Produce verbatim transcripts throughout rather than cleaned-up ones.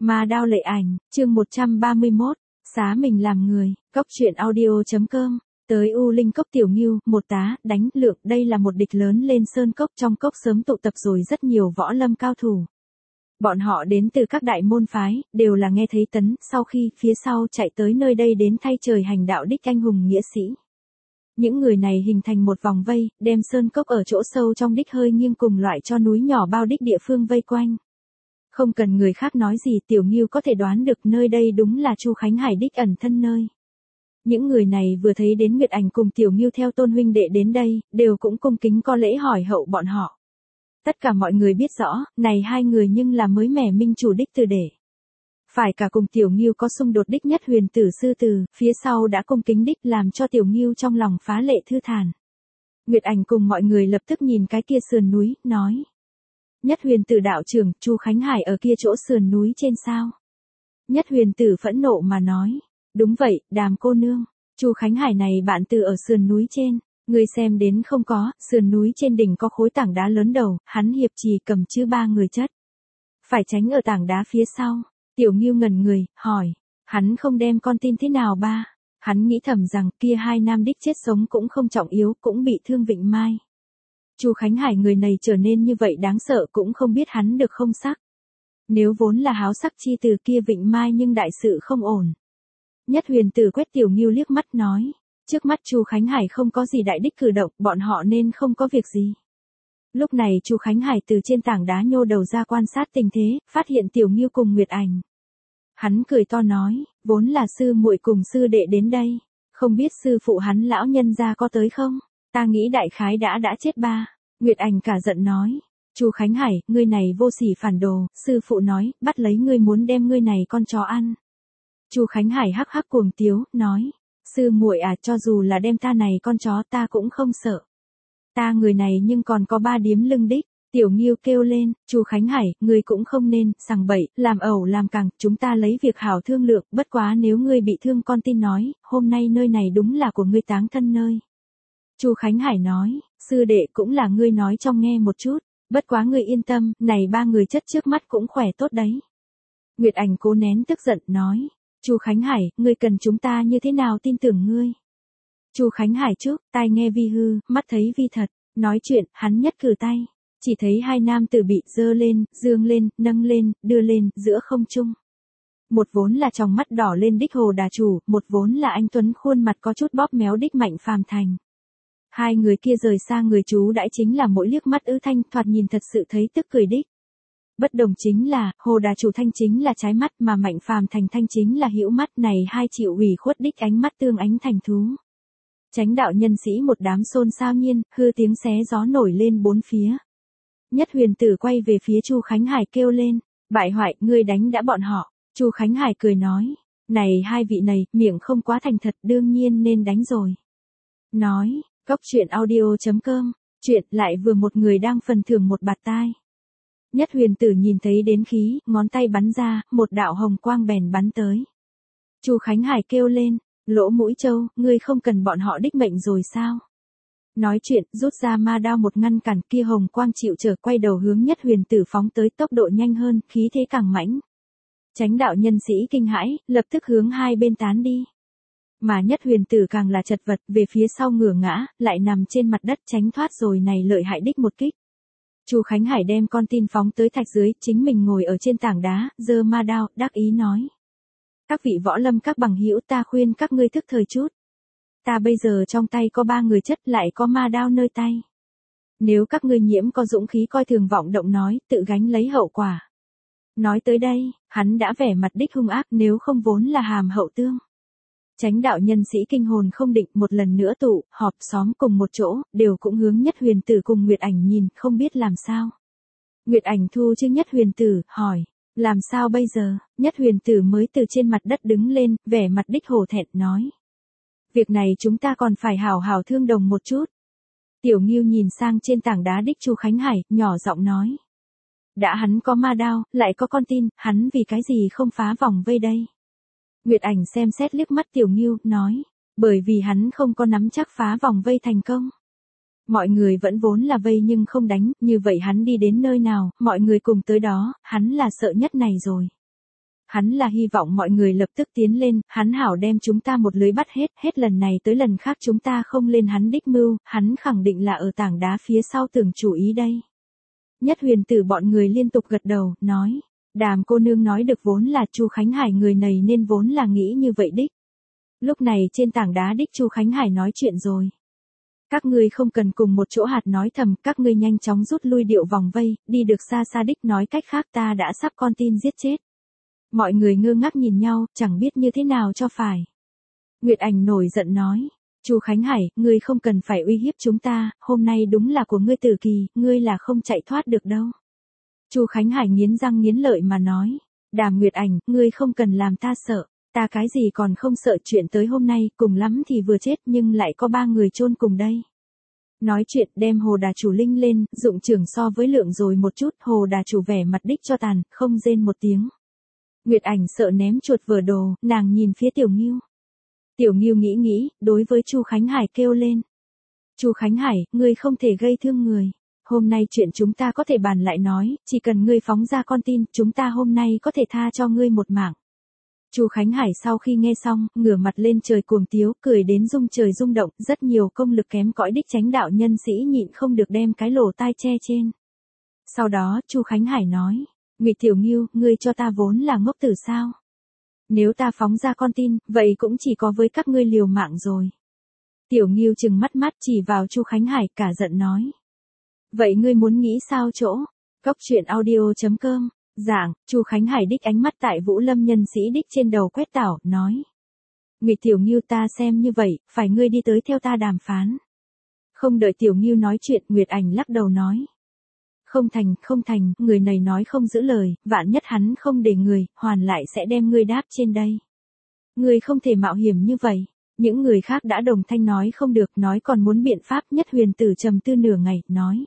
Ma Đao Lệ Ảnh, chương một trăm ba mươi mốt, xá mình làm người, cốc truyện audio.com, tới U Linh Cốc Tiểu Ngưu, một tá, đánh, lượng, đây là một địch lớn lên sơn cốc, trong cốc sớm tụ tập rồi rất nhiều võ lâm cao thủ. Bọn họ đến từ các đại môn phái, đều là nghe thấy tấn, sau khi, phía sau chạy tới nơi đây đến thay trời hành đạo đích anh hùng nghĩa sĩ. Những người này hình thành một vòng vây, đem sơn cốc ở chỗ sâu trong đích hơi nghiêng cùng loại cho núi nhỏ bao đích địa phương vây quanh. Không cần người khác nói gì, Tiểu Ngưu có thể đoán được nơi đây đúng là Chu Khánh Hải đích ẩn thân nơi. Những người này vừa thấy đến Nguyệt Ảnh cùng Tiểu Ngưu theo Tôn huynh đệ đến đây, đều cũng cung kính có lễ hỏi hậu bọn họ. Tất cả mọi người biết rõ, này hai người nhưng là mới mẻ minh chủ đích từ để. Phải cả cùng Tiểu Ngưu có xung đột đích Nhất Huyền Tử sư tử, phía sau đã cung kính đích làm cho Tiểu Ngưu trong lòng phá lệ thư thản. Nguyệt Ảnh cùng mọi người lập tức nhìn cái kia sườn núi, nói. Nhất Huyền Tử đạo trưởng, Chu Khánh Hải ở kia chỗ sườn núi trên sao? Nhất Huyền Tử phẫn nộ mà nói. Đúng vậy, Đàm cô nương. Chu Khánh Hải này bạn từ ở sườn núi trên. Người xem đến không có, sườn núi trên đỉnh có khối tảng đá lớn đầu, hắn hiệp trì cầm chư ba người chất. Phải tránh ở tảng đá phía sau. Tiểu Ngưu ngẩn người, hỏi. Hắn không đem con tin thế nào ba? Hắn nghĩ thầm rằng kia hai nam đích chết sống cũng không trọng yếu, cũng bị thương Vịnh Mai. Chu Khánh Hải người này trở nên như vậy đáng sợ cũng không biết hắn được không sắc. Nếu vốn là háo sắc chi từ kia Vịnh Mai nhưng đại sự không ổn. Nhất Huyền Tử quét Tiểu Ngưu liếc mắt nói. Trước mắt Chu Khánh Hải không có gì đại đích cử động, bọn họ nên không có việc gì. Lúc này Chu Khánh Hải từ trên tảng đá nhô đầu ra quan sát tình thế, phát hiện Tiểu Ngưu cùng Nguyệt Ảnh. Hắn cười to nói, vốn là sư muội cùng sư đệ đến đây, không biết sư phụ hắn lão nhân gia có tới không? Ta nghĩ đại khái đã đã chết ba. Nguyệt Ảnh cả giận nói, Chu Khánh Hải, ngươi này vô sỉ phản đồ, sư phụ nói, bắt lấy ngươi muốn đem ngươi này con chó ăn. Chu Khánh Hải hắc hắc cuồng tiếu, nói, sư muội à, cho dù là đem ta này con chó ta cũng không sợ. Ta người này nhưng còn có ba điếm lưng đích. Tiểu Ngưu kêu lên, Chu Khánh Hải, ngươi cũng không nên, sằng bậy, làm ẩu làm càng, chúng ta lấy việc hảo thương lượng, bất quá nếu ngươi bị thương con tin nói, hôm nay nơi này đúng là của ngươi táng thân nơi. Chu Khánh Hải nói, sư đệ cũng là ngươi nói trong nghe một chút, bất quá ngươi yên tâm, này ba người chất trước mắt cũng khỏe tốt đấy. Nguyệt Ảnh cố nén tức giận, nói, Chu Khánh Hải, ngươi cần chúng ta như thế nào tin tưởng ngươi? Chu Khánh Hải trước, tai nghe vi hư, mắt thấy vi thật, nói chuyện, hắn nhất cử tay. Chỉ thấy hai nam tử bị dơ lên, dương lên, nâng lên, đưa lên, giữa không trung. Một vốn là tròng mắt đỏ lên đích Hồ Đà Chủ, một vốn là anh tuấn khuôn mặt có chút bóp méo đích Mạnh Phàm Thành. Hai người kia rời xa người chú đãi chính là mỗi liếc mắt ư thanh, thoạt nhìn thật sự thấy tức cười đích. Bất đồng chính là, Hồ Đà Chủ thanh chính là trái mắt mà Mạnh Phàm Thành thanh chính là hữu mắt, này hai chịu ủy khuất đích ánh mắt tương ánh thành thú. Chánh đạo nhân sĩ một đám xôn xao nhiên, hư tiếng xé gió nổi lên bốn phía. Nhất Huyền Tử quay về phía Chu Khánh Hải kêu lên, bại hoại, ngươi đánh đã bọn họ. Chu Khánh Hải cười nói, này hai vị này, miệng không quá thành thật, đương nhiên nên đánh rồi. Nói, cốc truyện audio.com, chuyện lại vừa một người đang phần thưởng một bạt tai. Nhất Huyền Tử nhìn thấy đến khí, ngón tay bắn ra, một đạo hồng quang bèn bắn tới. Chu Khánh Hải kêu lên, Lỗ Mũi Châu, ngươi không cần bọn họ đích mệnh rồi sao? Nói chuyện, rút ra ma đao một ngăn cản, kia hồng quang chịu trở, quay đầu hướng Nhất Huyền Tử phóng tới, tốc độ nhanh hơn, khí thế càng mãnh. Chánh đạo nhân sĩ kinh hãi, lập tức hướng hai bên tán đi. Mà Nhất Huyền Tử càng là chật vật, về phía sau ngửa ngã, lại nằm trên mặt đất tránh thoát rồi này lợi hại đích một kích. Chu Khánh Hải đem con tin phóng tới thạch dưới, chính mình ngồi ở trên tảng đá, giơ ma đao, đắc ý nói. Các vị võ lâm các bằng hữu, ta khuyên các ngươi thức thời chút. Ta bây giờ trong tay có ba người chất, lại có ma đao nơi tay. Nếu các ngươi nhiễm có dũng khí coi thường vọng động nói, tự gánh lấy hậu quả. Nói tới đây, hắn đã vẻ mặt đích hung ác, nếu không vốn là hàm hậu tương. Chánh đạo nhân sĩ kinh hồn không định, một lần nữa tụ, họp xóm cùng một chỗ, đều cũng hướng Nhất Huyền Tử cùng Nguyệt Ảnh nhìn, không biết làm sao. Nguyệt Ảnh thu chứ Nhất Huyền Tử, hỏi, làm sao bây giờ? Nhất Huyền Tử mới từ trên mặt đất đứng lên, vẻ mặt đích hổ thẹn, nói. Việc này chúng ta còn phải hảo hảo thương đồng một chút. Tiểu Ngưu nhìn sang trên tảng đá đích Chu Khánh Hải, nhỏ giọng nói. Đã hắn có ma đao, lại có con tin, hắn vì cái gì không phá vòng vây đây? Nguyệt Ảnh xem xét liếc mắt Tiểu Ngưu, nói. Bởi vì hắn không có nắm chắc phá vòng vây thành công. Mọi người vẫn vốn là vây nhưng không đánh, như vậy hắn đi đến nơi nào, mọi người cùng tới đó, hắn là sợ nhất này rồi. Hắn là hy vọng mọi người lập tức tiến lên, hắn hảo đem chúng ta một lưới bắt hết, hết lần này tới lần khác chúng ta không lên hắn đích mưu, hắn khẳng định là ở tảng đá phía sau tưởng chủ ý đây. Nhất Huyền Tử bọn người liên tục gật đầu, nói, Đàm cô nương nói được, vốn là Chu Khánh Hải người này nên vốn là nghĩ như vậy đích. Lúc này trên tảng đá đích Chu Khánh Hải nói chuyện rồi. Các ngươi không cần cùng một chỗ hạt nói thầm, các ngươi nhanh chóng rút lui điệu vòng vây, đi được xa xa đích, nói cách khác ta đã sắp con tin giết chết. Mọi người ngơ ngác nhìn nhau, chẳng biết như thế nào cho phải. Nguyệt Ảnh nổi giận nói, Chu Khánh Hải, ngươi không cần phải uy hiếp chúng ta, hôm nay đúng là của ngươi tử kỳ, ngươi là không chạy thoát được đâu. Chu Khánh Hải nghiến răng nghiến lợi mà nói, Đàm Nguyệt Ảnh, ngươi không cần làm ta sợ, ta cái gì còn không sợ, chuyện tới hôm nay, cùng lắm thì vừa chết nhưng lại có ba người chôn cùng đây. Nói chuyện đem Hồ Đà Chủ Linh lên, dụng trưởng so với lượng rồi một chút, Hồ Đà Chủ vẻ mặt đích cho tàn, không rên một tiếng. Nguyệt Ảnh sợ ném chuột vở đồ, nàng nhìn phía Tiểu Ngưu. Tiểu Ngưu nghĩ nghĩ, đối với Chu Khánh Hải kêu lên. Chu Khánh Hải, ngươi không thể gây thương người. Hôm nay chuyện chúng ta có thể bàn lại nói, chỉ cần ngươi phóng ra con tin, chúng ta hôm nay có thể tha cho ngươi một mạng. Chu Khánh Hải sau khi nghe xong, ngửa mặt lên trời cuồng tiếu, cười đến rung trời rung động, rất nhiều công lực kém cỏi đích chánh đạo nhân sĩ nhịn không được đem cái lỗ tai che trên. Sau đó, Chu Khánh Hải nói, Ngụy Tiểu Ngưu, ngươi cho ta vốn là ngốc tử sao? Nếu ta phóng ra con tin, vậy cũng chỉ có với các ngươi liều mạng rồi. Tiểu Ngưu trừng mắt mắt chỉ vào Chu Khánh Hải, cả giận nói. Vậy ngươi muốn nghĩ sao chỗ? Cốc truyện audio chấm com. Dạng, Chu Khánh Hải đích ánh mắt tại Vũ Lâm nhân sĩ đích trên đầu quét tảo, nói. Ngụy Tiểu Ngưu, ta xem như vậy, phải ngươi đi tới theo ta đàm phán. Không đợi Tiểu Ngưu nói chuyện, Nguyệt Ảnh lắc đầu nói. Không thành, không thành, người này nói không giữ lời, vạn nhất hắn không để người, hoàn lại sẽ đem ngươi đáp trên đây. Ngươi không thể mạo hiểm như vậy. Những người khác đã đồng thanh nói không được, nói còn muốn biện pháp. Nhất Huyền Tử trầm tư nửa ngày, nói.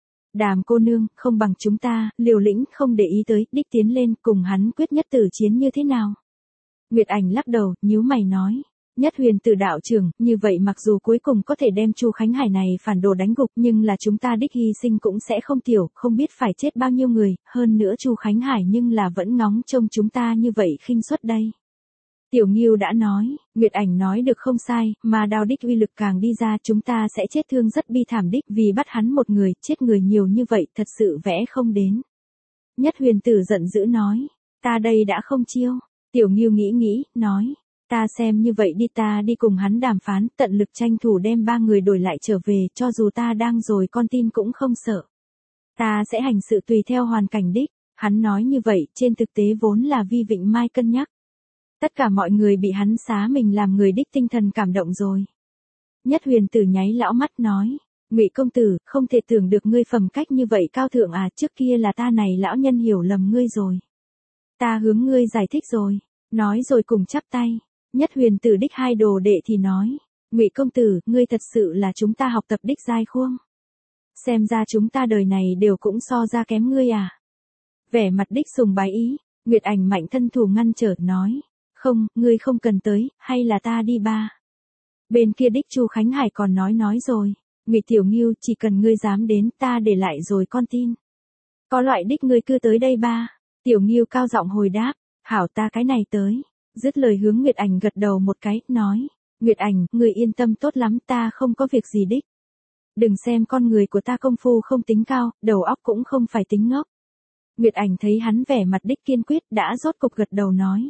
Đàm cô nương, không bằng chúng ta, liều lĩnh, không để ý tới, đích tiến lên, cùng hắn quyết nhất tử chiến như thế nào? Nguyệt Ảnh lắc đầu, nhíu mày nói. Nhất Huyền Tử đạo trưởng, như vậy mặc dù cuối cùng có thể đem Chu Khánh Hải này phản đồ đánh gục, nhưng là chúng ta đích hy sinh cũng sẽ không tiểu, không biết phải chết bao nhiêu người, hơn nữa Chu Khánh Hải nhưng là vẫn ngóng trông chúng ta như vậy khinh suất đây. Tiểu Ngưu đã nói, Nguyệt Ảnh nói được không sai, mà đao đích uy lực càng đi ra, chúng ta sẽ chết thương rất bi thảm đích, vì bắt hắn một người, chết người nhiều như vậy, thật sự vẽ không đến. Nhất Huyền Tử giận dữ nói, ta đây đã không chiêu. Tiểu Ngưu nghĩ nghĩ, nói, ta xem như vậy đi, ta đi cùng hắn đàm phán, tận lực tranh thủ đem ba người đổi lại trở về, cho dù ta đang rồi con tin cũng không sợ. Ta sẽ hành sự tùy theo hoàn cảnh đích. Hắn nói như vậy, trên thực tế vốn là vi Vịnh Mai cân nhắc. Tất cả mọi người bị hắn xá mình làm người đích tinh thần cảm động rồi. Nhất Huyền Tử nháy lão mắt nói, Ngụy công tử, không thể tưởng được ngươi phẩm cách như vậy cao thượng à, trước kia là ta này lão nhân hiểu lầm ngươi rồi. Ta hướng ngươi giải thích rồi, nói rồi cùng chắp tay. Nhất Huyền Tử đích hai đồ đệ thì nói, Ngụy công tử, ngươi thật sự là chúng ta học tập đích giai khuông. Xem ra chúng ta đời này đều cũng so ra kém ngươi à. Vẻ mặt đích sùng bái ý, Nguyệt Ảnh mạnh thân thủ ngăn trở, nói. Không, ngươi không cần tới, hay là ta đi ba. Bên kia đích Chu Khánh Hải còn nói nói rồi, Ngụy Tiểu Ngưu, chỉ cần ngươi dám đến, ta để lại rồi con tin. Có loại đích ngươi cứ tới đây ba. Tiểu Ngưu cao giọng hồi đáp, hảo, ta cái này tới. Dứt lời hướng Nguyệt Ảnh gật đầu một cái, nói, Nguyệt Ảnh, ngươi yên tâm tốt lắm, ta không có việc gì đích. Đừng xem con người của ta công phu không tính cao, đầu óc cũng không phải tính ngốc. Nguyệt Ảnh thấy hắn vẻ mặt đích kiên quyết, đã rốt cục gật đầu nói.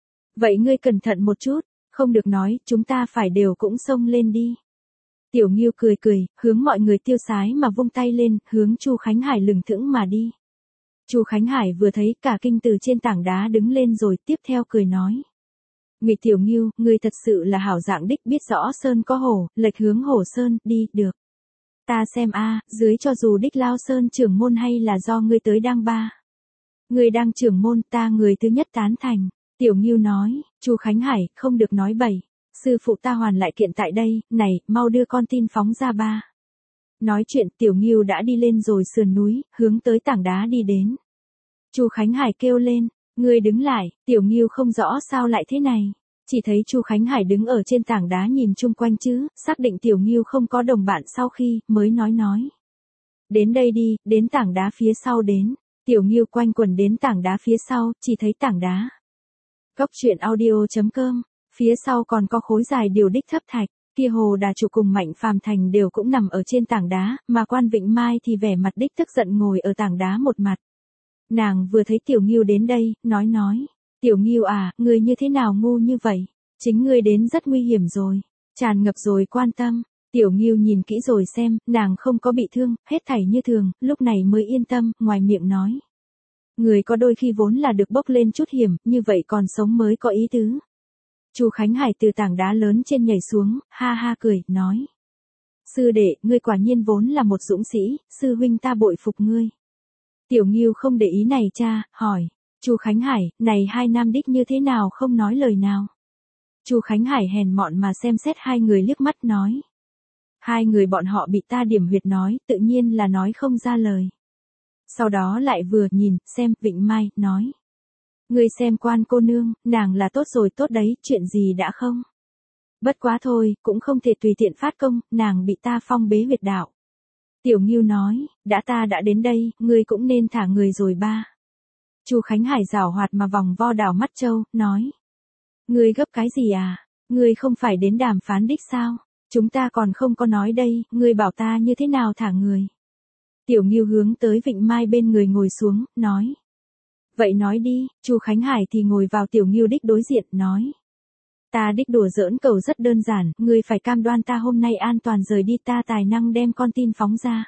Vậy ngươi cẩn thận một chút, không được nói, chúng ta phải đều cũng xông lên đi. Tiểu Ngưu cười cười, hướng mọi người tiêu sái mà vung tay lên, hướng Chu Khánh Hải lừng thững mà đi. Chu Khánh Hải vừa thấy, cả kinh từ trên tảng đá đứng lên rồi, tiếp theo cười nói. Ngụy Tiểu Ngưu, ngươi thật sự là hảo dạng đích, biết rõ sơn có hổ, lệch hướng hổ sơn, đi, được. Ta xem a, dưới cho dù đích lao sơn trưởng môn hay là do ngươi tới đang ba. Ngươi đang trưởng môn, ta người thứ nhất tán thành. Tiểu Ngưu nói, Chu Khánh Hải, không được nói bậy. Sư phụ ta hoàn lại kiện tại đây, này, mau đưa con tin phóng ra ba. Nói chuyện, Tiểu Ngưu đã đi lên rồi sườn núi, hướng tới tảng đá đi đến. Chu Khánh Hải kêu lên, ngươi đứng lại. Tiểu Ngưu không rõ sao lại thế này. Chỉ thấy Chu Khánh Hải đứng ở trên tảng đá nhìn chung quanh chứ, xác định Tiểu Ngưu không có đồng bạn sau khi, mới nói nói. Đến đây đi, đến tảng đá phía sau đến. Tiểu Ngưu quanh quẩn đến tảng đá phía sau, chỉ thấy tảng đá. Cốc truyện audio chấm com, phía sau còn có khối dài điều đích thấp thạch, kia Hồ Đà Chủ cùng Mạnh Phàm Thành đều cũng nằm ở trên tảng đá, mà Quan Vịnh Mai thì vẻ mặt đích tức giận ngồi ở tảng đá một mặt. Nàng vừa thấy Tiểu Ngưu đến đây, nói nói, Tiểu Ngưu à, ngươi như thế nào ngu như vậy, chính ngươi đến rất nguy hiểm rồi, tràn ngập rồi quan tâm. Tiểu Ngưu nhìn kỹ rồi xem, nàng không có bị thương, hết thảy như thường, lúc này mới yên tâm, ngoài miệng nói. Người có đôi khi vốn là được bốc lên chút hiểm, như vậy còn sống mới có ý tứ. Chu Khánh Hải từ tảng đá lớn trên nhảy xuống, ha ha cười, nói. Sư đệ, ngươi quả nhiên vốn là một dũng sĩ, sư huynh ta bội phục ngươi. Tiểu Ngưu không để ý này cha, hỏi. Chu Khánh Hải, này hai nam đích như thế nào không nói lời nào. Chu Khánh Hải hèn mọn mà xem xét hai người liếc mắt nói. Hai người bọn họ bị ta điểm huyệt nói, tự nhiên là nói không ra lời. Sau đó lại vừa nhìn, xem, Vịnh Mai, nói. Ngươi xem Quan cô nương, nàng là tốt rồi tốt đấy, chuyện gì đã không? Bất quá thôi, cũng không thể tùy tiện phát công, nàng bị ta phong bế huyệt đạo. Tiểu Ngưu nói, đã ta đã đến đây, ngươi cũng nên thả người rồi ba. Chu Khánh Hải giảo hoạt mà vòng vo đảo mắt châu, nói. Ngươi gấp cái gì à? Ngươi không phải đến đàm phán đích sao? Chúng ta còn không có nói đây, ngươi bảo ta như thế nào thả người? Tiểu Ngưu hướng tới Vịnh Mai bên người ngồi xuống, nói. Vậy nói đi, Chu Khánh Hải thì ngồi vào Tiểu Ngưu đích đối diện, nói. Ta đích đùa giỡn cầu rất đơn giản, ngươi phải cam đoan ta hôm nay an toàn rời đi, ta tài năng đem con tin phóng ra.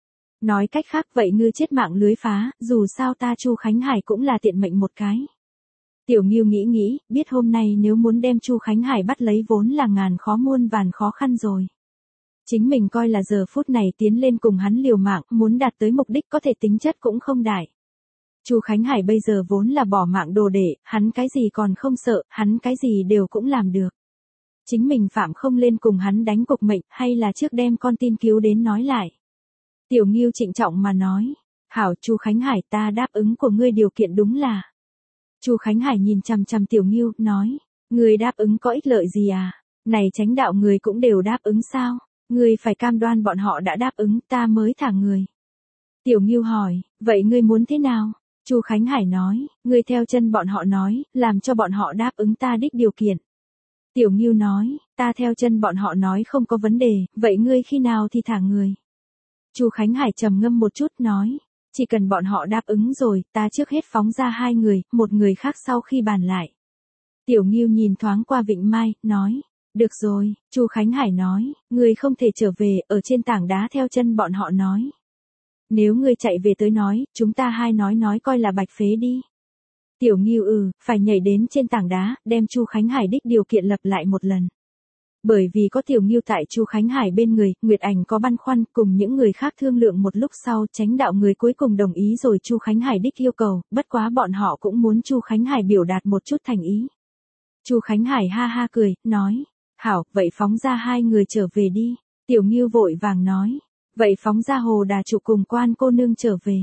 Nói cách khác vậy ngươi chết mạng lưới phá, dù sao ta Chu Khánh Hải cũng là tiện mệnh một cái. Tiểu Ngưu nghĩ nghĩ, biết hôm nay nếu muốn đem Chu Khánh Hải bắt lấy vốn là ngàn khó muôn vàn khó khăn rồi. Chính mình coi là giờ phút này tiến lên cùng hắn liều mạng, muốn đạt tới mục đích có thể tính chất cũng không đại. Chu Khánh Hải bây giờ vốn là bỏ mạng đồ để, hắn cái gì còn không sợ, hắn cái gì đều cũng làm được. Chính mình phạm không lên cùng hắn đánh cục mệnh, hay là trước đem con tin cứu đến nói lại. Tiểu Ngưu trịnh trọng mà nói, hảo Chu Khánh Hải, ta đáp ứng của ngươi điều kiện đúng là. Chu Khánh Hải nhìn chằm chằm Tiểu Ngưu, nói, ngươi đáp ứng có ích lợi gì à? Này chánh đạo người cũng đều đáp ứng sao? Ngươi phải cam đoan bọn họ đã đáp ứng, ta mới thả người. Tiểu Ngưu hỏi, vậy ngươi muốn thế nào? Chu Khánh Hải nói, ngươi theo chân bọn họ nói, làm cho bọn họ đáp ứng ta đích điều kiện. Tiểu Ngưu nói, ta theo chân bọn họ nói không có vấn đề, vậy ngươi khi nào thì thả người? Chu Khánh Hải trầm ngâm một chút, nói, chỉ cần bọn họ đáp ứng rồi, ta trước hết phóng ra hai người, một người khác sau khi bàn lại. Tiểu Ngưu nhìn thoáng qua Vịnh Mai, nói, được rồi. Chu Khánh Hải nói, ngươi không thể trở về, ở trên tảng đá theo chân bọn họ nói. Nếu ngươi chạy về tới nói, chúng ta hai nói nói coi là bạch phế đi. Tiểu Ngưu ừ, phải nhảy đến trên tảng đá, đem Chu Khánh Hải đích điều kiện lập lại một lần. Bởi vì có Tiểu Ngưu tại Chu Khánh Hải bên người, Nguyệt Ảnh có băn khoăn, cùng những người khác thương lượng một lúc sau, chánh đạo người cuối cùng đồng ý rồi Chu Khánh Hải đích yêu cầu, bất quá bọn họ cũng muốn Chu Khánh Hải biểu đạt một chút thành ý. Chu Khánh Hải ha ha cười, nói, hảo, vậy phóng ra hai người trở về đi. Tiểu Ngưu vội vàng nói, vậy phóng ra Hồ Đà Chủ cùng Quan cô nương trở về.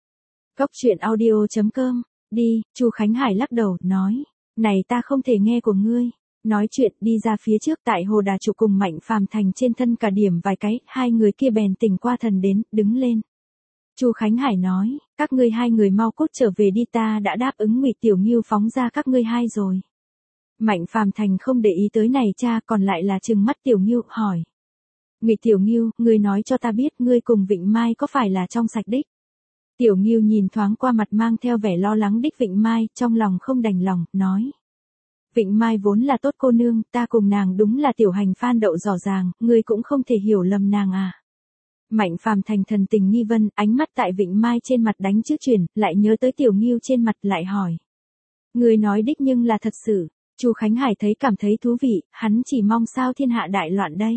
Cốc truyện audio chấm com, đi. Chu Khánh Hải lắc đầu, nói, này ta không thể nghe của ngươi. Nói chuyện đi ra phía trước, tại Hồ Đà Chủ cùng Mạnh Phàm Thành trên thân cả điểm vài cái, hai người kia bèn tỉnh qua thần đến, đứng lên. Chu Khánh Hải nói, các ngươi hai người mau cút trở về đi, ta đã đáp ứng Ngụy Tiểu Ngưu phóng ra các ngươi hai rồi. Mạnh Phàm Thành không để ý tới này cha, còn lại là trừng mắt Tiểu Ngưu, hỏi. Ngụy Tiểu Ngưu, ngươi nói cho ta biết, ngươi cùng Vịnh Mai có phải là trong sạch đích? Tiểu Ngưu nhìn thoáng qua mặt mang theo vẻ lo lắng đích Vịnh Mai, trong lòng không đành lòng, nói. Vịnh Mai vốn là tốt cô nương, ta cùng nàng đúng là tiểu hành phan đậu rõ ràng, ngươi cũng không thể hiểu lầm nàng à. Mạnh Phàm Thành thần tình nghi vân, ánh mắt tại Vịnh Mai trên mặt đánh chữ chuyển, lại nhớ tới Tiểu Ngưu trên mặt, lại hỏi. Ngươi nói đích nhưng là thật sự. Chu Khánh Hải thấy cảm thấy thú vị, hắn chỉ mong sao thiên hạ đại loạn đây.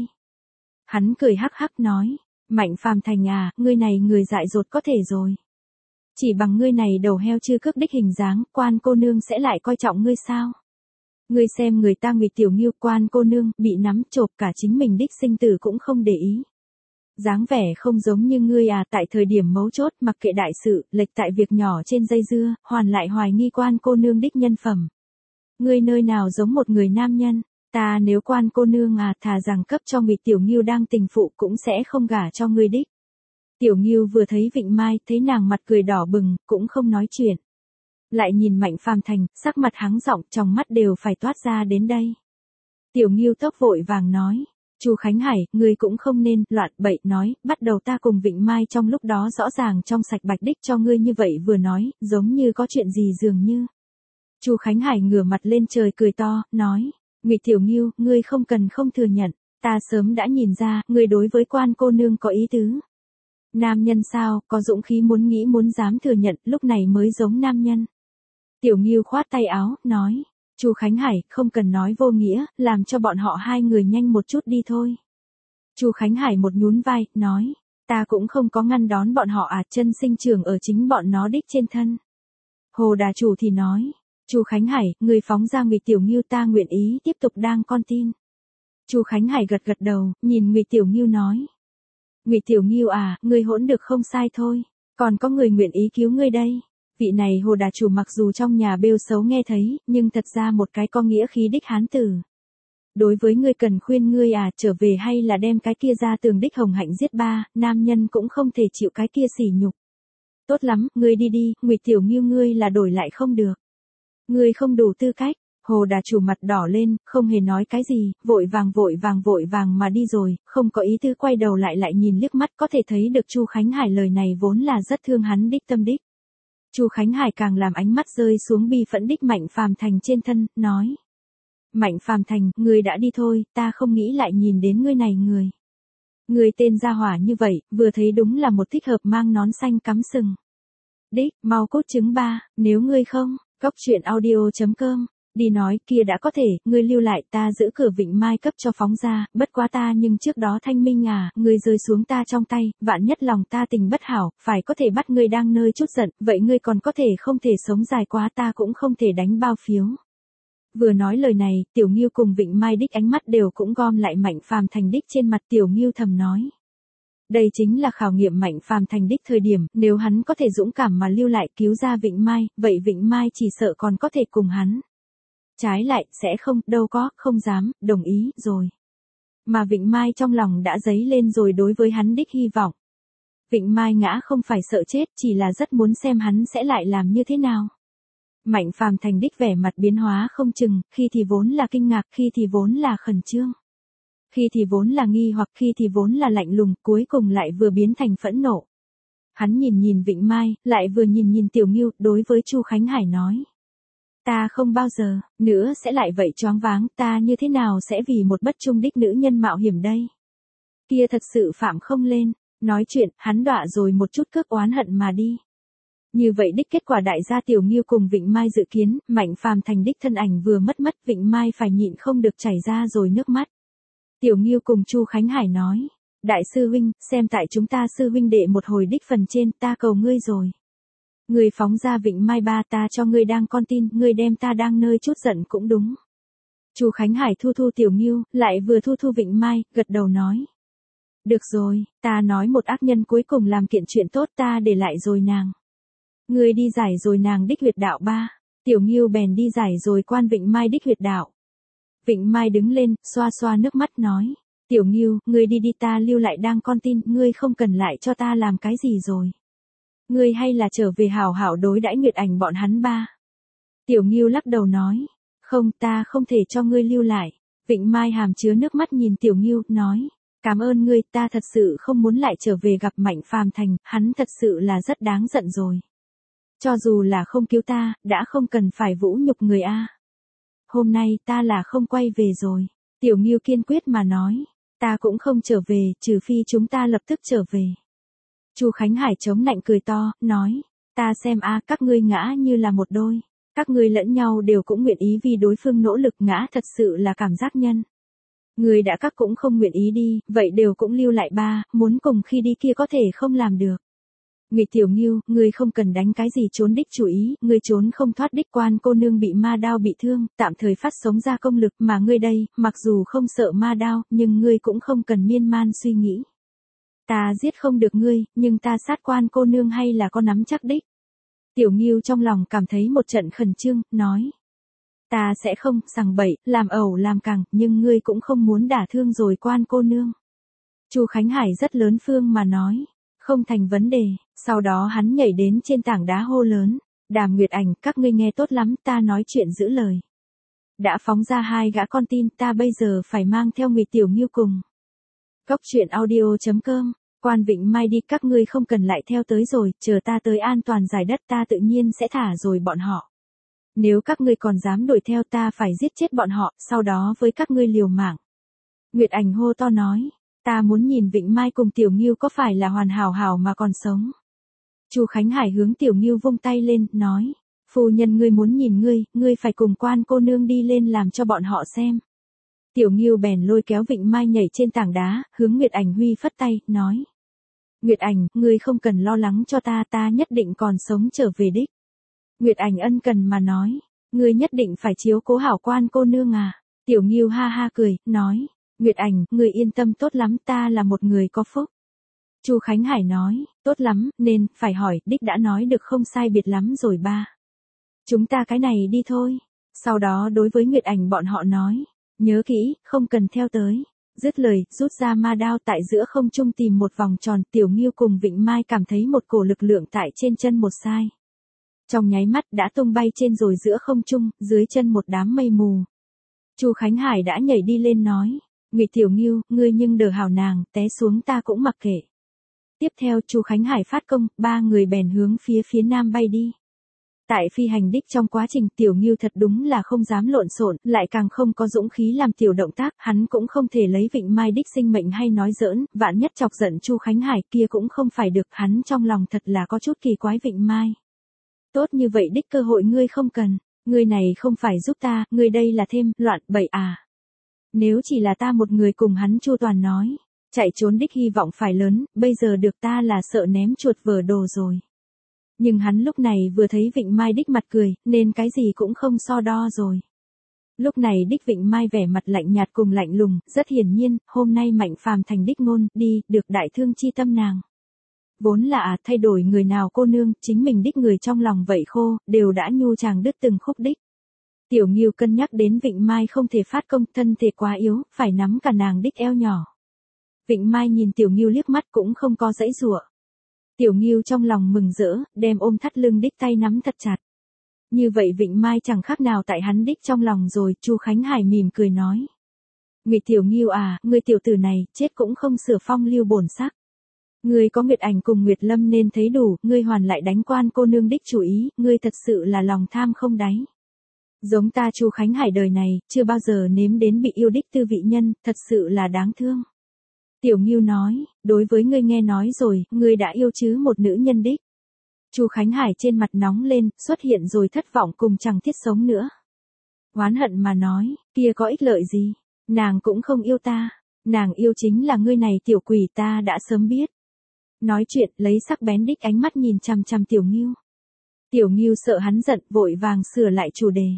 Hắn cười hắc hắc nói, Mạnh Phàm Thành à, ngươi này người dại dột có thể rồi. Chỉ bằng ngươi này đầu heo chưa cước đích hình dáng, Quan cô nương sẽ lại coi trọng ngươi sao? Ngươi xem người ta Ngụy Tiểu Ngưu, Quan cô nương, bị nắm chộp cả chính mình đích sinh tử cũng không để ý. Dáng vẻ không giống như ngươi à, tại thời điểm mấu chốt mặc kệ đại sự, lệch tại việc nhỏ trên dây dưa, hoàn lại hoài nghi Quan cô nương đích nhân phẩm. Ngươi nơi nào giống một người nam nhân, ta nếu Quan cô nương à, thà rằng cấp cho Ngụy Tiểu Ngưu đang tình phụ cũng sẽ không gả cho ngươi đích. Tiểu Ngưu vừa thấy Vịnh Mai, thấy nàng mặt cười đỏ bừng, cũng không nói chuyện. Lại nhìn Mạnh Phàm Thành, sắc mặt hắng giọng, trong mắt đều phải toát ra đến đây. Tiểu Ngưu tốc vội vàng nói. Chu Khánh Hải, ngươi cũng không nên loạn bậy nói, bắt đầu ta cùng Vịnh Mai trong lúc đó rõ ràng trong sạch bạch đích cho ngươi như vậy vừa nói, giống như có chuyện gì dường như. Chu Khánh Hải ngửa mặt lên trời cười to, nói, Ngụy Tiểu Ngưu, ngươi không cần không thừa nhận, ta sớm đã nhìn ra, ngươi đối với quan cô nương có ý tứ. Nam nhân sao, có dũng khí muốn nghĩ muốn dám thừa nhận, lúc này mới giống nam nhân. Tiểu Ngưu khoát tay áo, nói. Chu Khánh Hải, không cần nói vô nghĩa, làm cho bọn họ hai người nhanh một chút đi thôi. Chu Khánh Hải một nhún vai, nói, ta cũng không có ngăn đón bọn họ à, chân sinh trưởng ở chính bọn nó đích trên thân. Hồ Đà Chủ thì nói, Chu Khánh Hải, người phóng ra Ngụy Tiểu Ngưu, ta nguyện ý tiếp tục đang con tin. Chu Khánh Hải gật gật đầu, nhìn Ngụy Tiểu Ngưu nói, Ngụy Tiểu Ngưu à, ngươi hỗn được không sai thôi, còn có người nguyện ý cứu ngươi đây. Vị này Hồ Đà Chủ mặc dù trong nhà bêu xấu nghe thấy, nhưng thật ra một cái có nghĩa khí đích hán tử. Đối với ngươi cần khuyên ngươi à, trở về hay là đem cái kia ra tường đích hồng hạnh giết ba, nam nhân cũng không thể chịu cái kia sỉ nhục. Tốt lắm, ngươi đi đi, Ngụy Tiểu Ngưu ngươi là đổi lại không được. Ngươi không đủ tư cách. Hồ Đà Chủ mặt đỏ lên, không hề nói cái gì, vội vàng vội vàng vội vàng mà đi rồi, không có ý tư quay đầu lại lại nhìn liếc mắt, có thể thấy được Chu Khánh Hải lời này vốn là rất thương hắn đích tâm đích. Chu Khánh Hải càng làm ánh mắt rơi xuống bi phẫn đích Mạnh Phàm Thành trên thân, nói. Mạnh Phàm Thành, ngươi đã đi thôi, ta không nghĩ lại nhìn đến ngươi này người. Ngươi tên gia hỏa như vậy, vừa thấy đúng là một thích hợp mang nón xanh cắm sừng. Đích, mau cốt chứng ba, nếu ngươi không, cóc truyện audio chấm com. Đi nói, kia đã có thể, ngươi lưu lại, ta giữ cửa Vịnh Mai cấp cho phóng ra, bất quá ta nhưng trước đó thanh minh à, ngươi rơi xuống ta trong tay, vạn nhất lòng ta tình bất hảo, phải có thể bắt ngươi đang nơi chút giận, vậy ngươi còn có thể không thể sống dài quá, ta cũng không thể đánh bao phiếu. Vừa nói lời này, Tiểu Ngưu cùng Vịnh Mai đích ánh mắt đều cũng gom lại Mạnh Phàm Thành đích trên mặt. Tiểu Ngưu thầm nói. Đây chính là khảo nghiệm Mạnh Phàm Thành đích thời điểm, nếu hắn có thể dũng cảm mà lưu lại cứu ra Vịnh Mai, vậy Vịnh Mai chỉ sợ còn có thể cùng hắn. Trái lại, sẽ không, đâu có, không dám, đồng ý, rồi. Mà Vịnh Mai trong lòng đã dấy lên rồi đối với hắn đích hy vọng. Vịnh Mai ngã không phải sợ chết, chỉ là rất muốn xem hắn sẽ lại làm như thế nào. Mạnh Phàm Thành đích vẻ mặt biến hóa không chừng, khi thì vốn là kinh ngạc, khi thì vốn là khẩn trương. Khi thì vốn là nghi hoặc khi thì vốn là lạnh lùng, cuối cùng lại vừa biến thành phẫn nộ. Hắn nhìn nhìn Vịnh Mai, lại vừa nhìn nhìn Tiểu Ngưu, đối với Chu Khánh Hải nói. Ta không bao giờ, nữa sẽ lại vậy choáng váng, ta như thế nào sẽ vì một bất trung đích nữ nhân mạo hiểm đây? Kia thật sự phạm không lên, nói chuyện, hắn đọa rồi một chút cước oán hận mà đi. Như vậy đích kết quả đại gia Tiểu Ngưu cùng Vịnh Mai dự kiến, Mạnh Phàm Thành đích thân ảnh vừa mất mất, Vịnh Mai phải nhịn không được chảy ra rồi nước mắt. Tiểu Ngưu cùng Chu Khánh Hải nói, đại sư huynh, xem tại chúng ta sư huynh đệ một hồi đích phần trên, ta cầu ngươi rồi. Ngươi phóng ra Vịnh Mai ba, ta cho ngươi đang con tin, ngươi đem ta đang nơi chút giận cũng đúng. Chu Khánh Hải thu thu Tiểu Ngưu, lại vừa thu thu Vịnh Mai, gật đầu nói. Được rồi, ta nói một ác nhân cuối cùng làm kiện chuyện tốt, ta để lại rồi nàng. Ngươi đi giải rồi nàng đích huyệt đạo ba. Tiểu Ngưu bèn đi giải rồi quan Vịnh Mai đích huyệt đạo. Vịnh Mai đứng lên, xoa xoa nước mắt nói. Tiểu Ngưu, ngươi đi đi, ta lưu lại đang con tin, ngươi không cần lại cho ta làm cái gì rồi. Ngươi hay là trở về hảo hảo đối đãi Nguyệt Ảnh bọn hắn ba. Tiểu Ngưu lắc đầu nói. Không, ta không thể cho ngươi lưu lại. Vịnh Mai hàm chứa nước mắt nhìn Tiểu Ngưu, nói. Cảm ơn ngươi, ta thật sự không muốn lại trở về gặp Mạnh Phàm Thành, hắn thật sự là rất đáng giận rồi. Cho dù là không cứu ta, đã không cần phải vũ nhục người a. Hôm nay ta là không quay về rồi. Tiểu Ngưu kiên quyết mà nói. Ta cũng không trở về, trừ phi chúng ta lập tức trở về. Chu Khánh Hải chống nạnh cười to, nói. Ta xem a, các ngươi ngã như là một đôi. Các ngươi lẫn nhau đều cũng nguyện ý vì đối phương nỗ lực, ngã thật sự là cảm giác nhân. Người đã các cũng không nguyện ý đi, vậy đều cũng lưu lại ba, muốn cùng khi đi kia có thể không làm được. Ngụy Tiểu Ngưu, ngươi không cần đánh cái gì trốn đích chủ ý, ngươi trốn không thoát đích, quan cô nương bị ma đao bị thương, tạm thời phát sống ra công lực, mà ngươi đây, mặc dù không sợ ma đao, nhưng ngươi cũng không cần miên man suy nghĩ. Ta giết không được ngươi, nhưng ta sát quan cô nương hay là có nắm chắc đích. Tiểu Ngưu trong lòng cảm thấy một trận khẩn trương, nói. Ta sẽ không, sằng bậy, làm ẩu làm cằng, nhưng ngươi cũng không muốn đả thương rồi quan cô nương. Chu Khánh Hải rất lớn phương mà nói. Không thành vấn đề, sau đó hắn nhảy đến trên tảng đá hô lớn. Đàm Nguyệt Ảnh, các ngươi nghe tốt lắm, ta nói chuyện giữ lời. Đã phóng ra hai gã con tin, ta bây giờ phải mang theo Ngụy Tiểu Ngưu cùng. Cốc truyện audio chấm com, Quan Vịnh Mai đi, các ngươi không cần lại theo tới rồi, chờ ta tới an toàn giải đất ta tự nhiên sẽ thả rồi bọn họ. Nếu các ngươi còn dám đuổi theo ta phải giết chết bọn họ, sau đó với các ngươi liều mạng. Nguyệt Ảnh hô to nói, ta muốn nhìn Vịnh Mai cùng Tiểu Ngưu có phải là hoàn hảo hảo mà còn sống. Chu Khánh Hải hướng Tiểu Ngưu vung tay lên, nói, phu nhân ngươi muốn nhìn ngươi, ngươi phải cùng Quan cô nương đi lên làm cho bọn họ xem. Tiểu Ngưu bèn lôi kéo Vịnh Mai nhảy trên tảng đá, hướng Nguyệt Ảnh huy phất tay, nói. Nguyệt Ảnh, ngươi không cần lo lắng cho ta, ta nhất định còn sống trở về đích. Nguyệt Ảnh ân cần mà nói, ngươi nhất định phải chiếu cố hảo Quan cô nương à. Tiểu Ngưu ha ha cười, nói, Nguyệt Ảnh, ngươi yên tâm, tốt lắm, ta là một người có phúc. Chu Khánh Hải nói, tốt lắm, nên, phải hỏi, đích đã nói được không sai biệt lắm rồi ba. Chúng ta cái này đi thôi. Sau đó đối với Nguyệt Ảnh bọn họ nói, nhớ kỹ, không cần theo tới. Dứt lời, rút ra ma đao tại giữa không trung tìm một vòng tròn. Tiểu Ngưu cùng Vịnh Mai cảm thấy một cổ lực lượng tại trên chân một sai. Trong nháy mắt đã tung bay trên rồi giữa không trung, dưới chân một đám mây mù. Chu Khánh Hải đã nhảy đi lên nói, Ngụy Tiểu Ngưu, ngươi nhưng đỡ hảo nàng, té xuống ta cũng mặc kệ. Tiếp theo Chu Khánh Hải phát công, ba người bèn hướng phía phía nam bay đi. Tại phi hành đích trong quá trình Tiểu Ngưu thật đúng là không dám lộn xộn, lại càng không có dũng khí làm tiểu động tác, hắn cũng không thể lấy Vịnh Mai đích sinh mệnh hay nói giỡn, vạn nhất chọc giận Chu Khánh Hải kia cũng không phải được, hắn trong lòng thật là có chút kỳ quái. Vịnh Mai, tốt như vậy đích cơ hội ngươi không cần, ngươi này không phải giúp ta, ngươi đây là thêm loạn bậy à. Nếu chỉ là ta một người cùng hắn Chu Toàn nói, chạy trốn đích hy vọng phải lớn, bây giờ được ta là sợ ném chuột vỡ đồ rồi. Nhưng hắn lúc này vừa thấy Vịnh Mai đích mặt cười, nên cái gì cũng không so đo rồi. Lúc này đích Vịnh Mai vẻ mặt lạnh nhạt cùng lạnh lùng, rất hiển nhiên, hôm nay Mạnh Phàm thành đích ngôn, đi, được đại thương chi tâm nàng. Vốn là à, thay đổi người nào cô nương, chính mình đích người trong lòng vậy khô, đều đã nhu chàng đứt từng khúc đích. Tiểu Ngưu cân nhắc đến Vịnh Mai không thể phát công, thân thể quá yếu, phải nắm cả nàng đích eo nhỏ. Vịnh Mai nhìn Tiểu Ngưu liếc mắt cũng không có giãy giụa. Tiểu Ngưu trong lòng mừng rỡ, đem ôm thắt lưng đích tay nắm thật chặt. Như vậy Vịnh Mai chẳng khác nào tại hắn đích trong lòng rồi. Chu Khánh Hải mỉm cười nói, Ngụy Tiểu Ngưu à, ngươi tiểu tử này, chết cũng không sửa phong lưu bổn sắc. Ngươi có Nguyệt Ảnh cùng Nguyệt Lâm nên thấy đủ, ngươi hoàn lại đánh Quan cô nương đích chủ ý, ngươi thật sự là lòng tham không đáy. Giống ta Chu Khánh Hải đời này, chưa bao giờ nếm đến bị yêu đích tư vị nhân, thật sự là đáng thương. Tiểu Ngưu nói, đối với ngươi nghe nói rồi, ngươi đã yêu chứ một nữ nhân đích. Chu Khánh Hải trên mặt nóng lên, xuất hiện rồi thất vọng cùng chẳng thiết sống nữa. Oán hận mà nói, kia có ích lợi gì, nàng cũng không yêu ta, nàng yêu chính là ngươi này tiểu quỷ, ta đã sớm biết. Nói chuyện, lấy sắc bén đích ánh mắt nhìn chằm chằm Tiểu Ngưu. Tiểu Ngưu sợ hắn giận, vội vàng sửa lại chủ đề.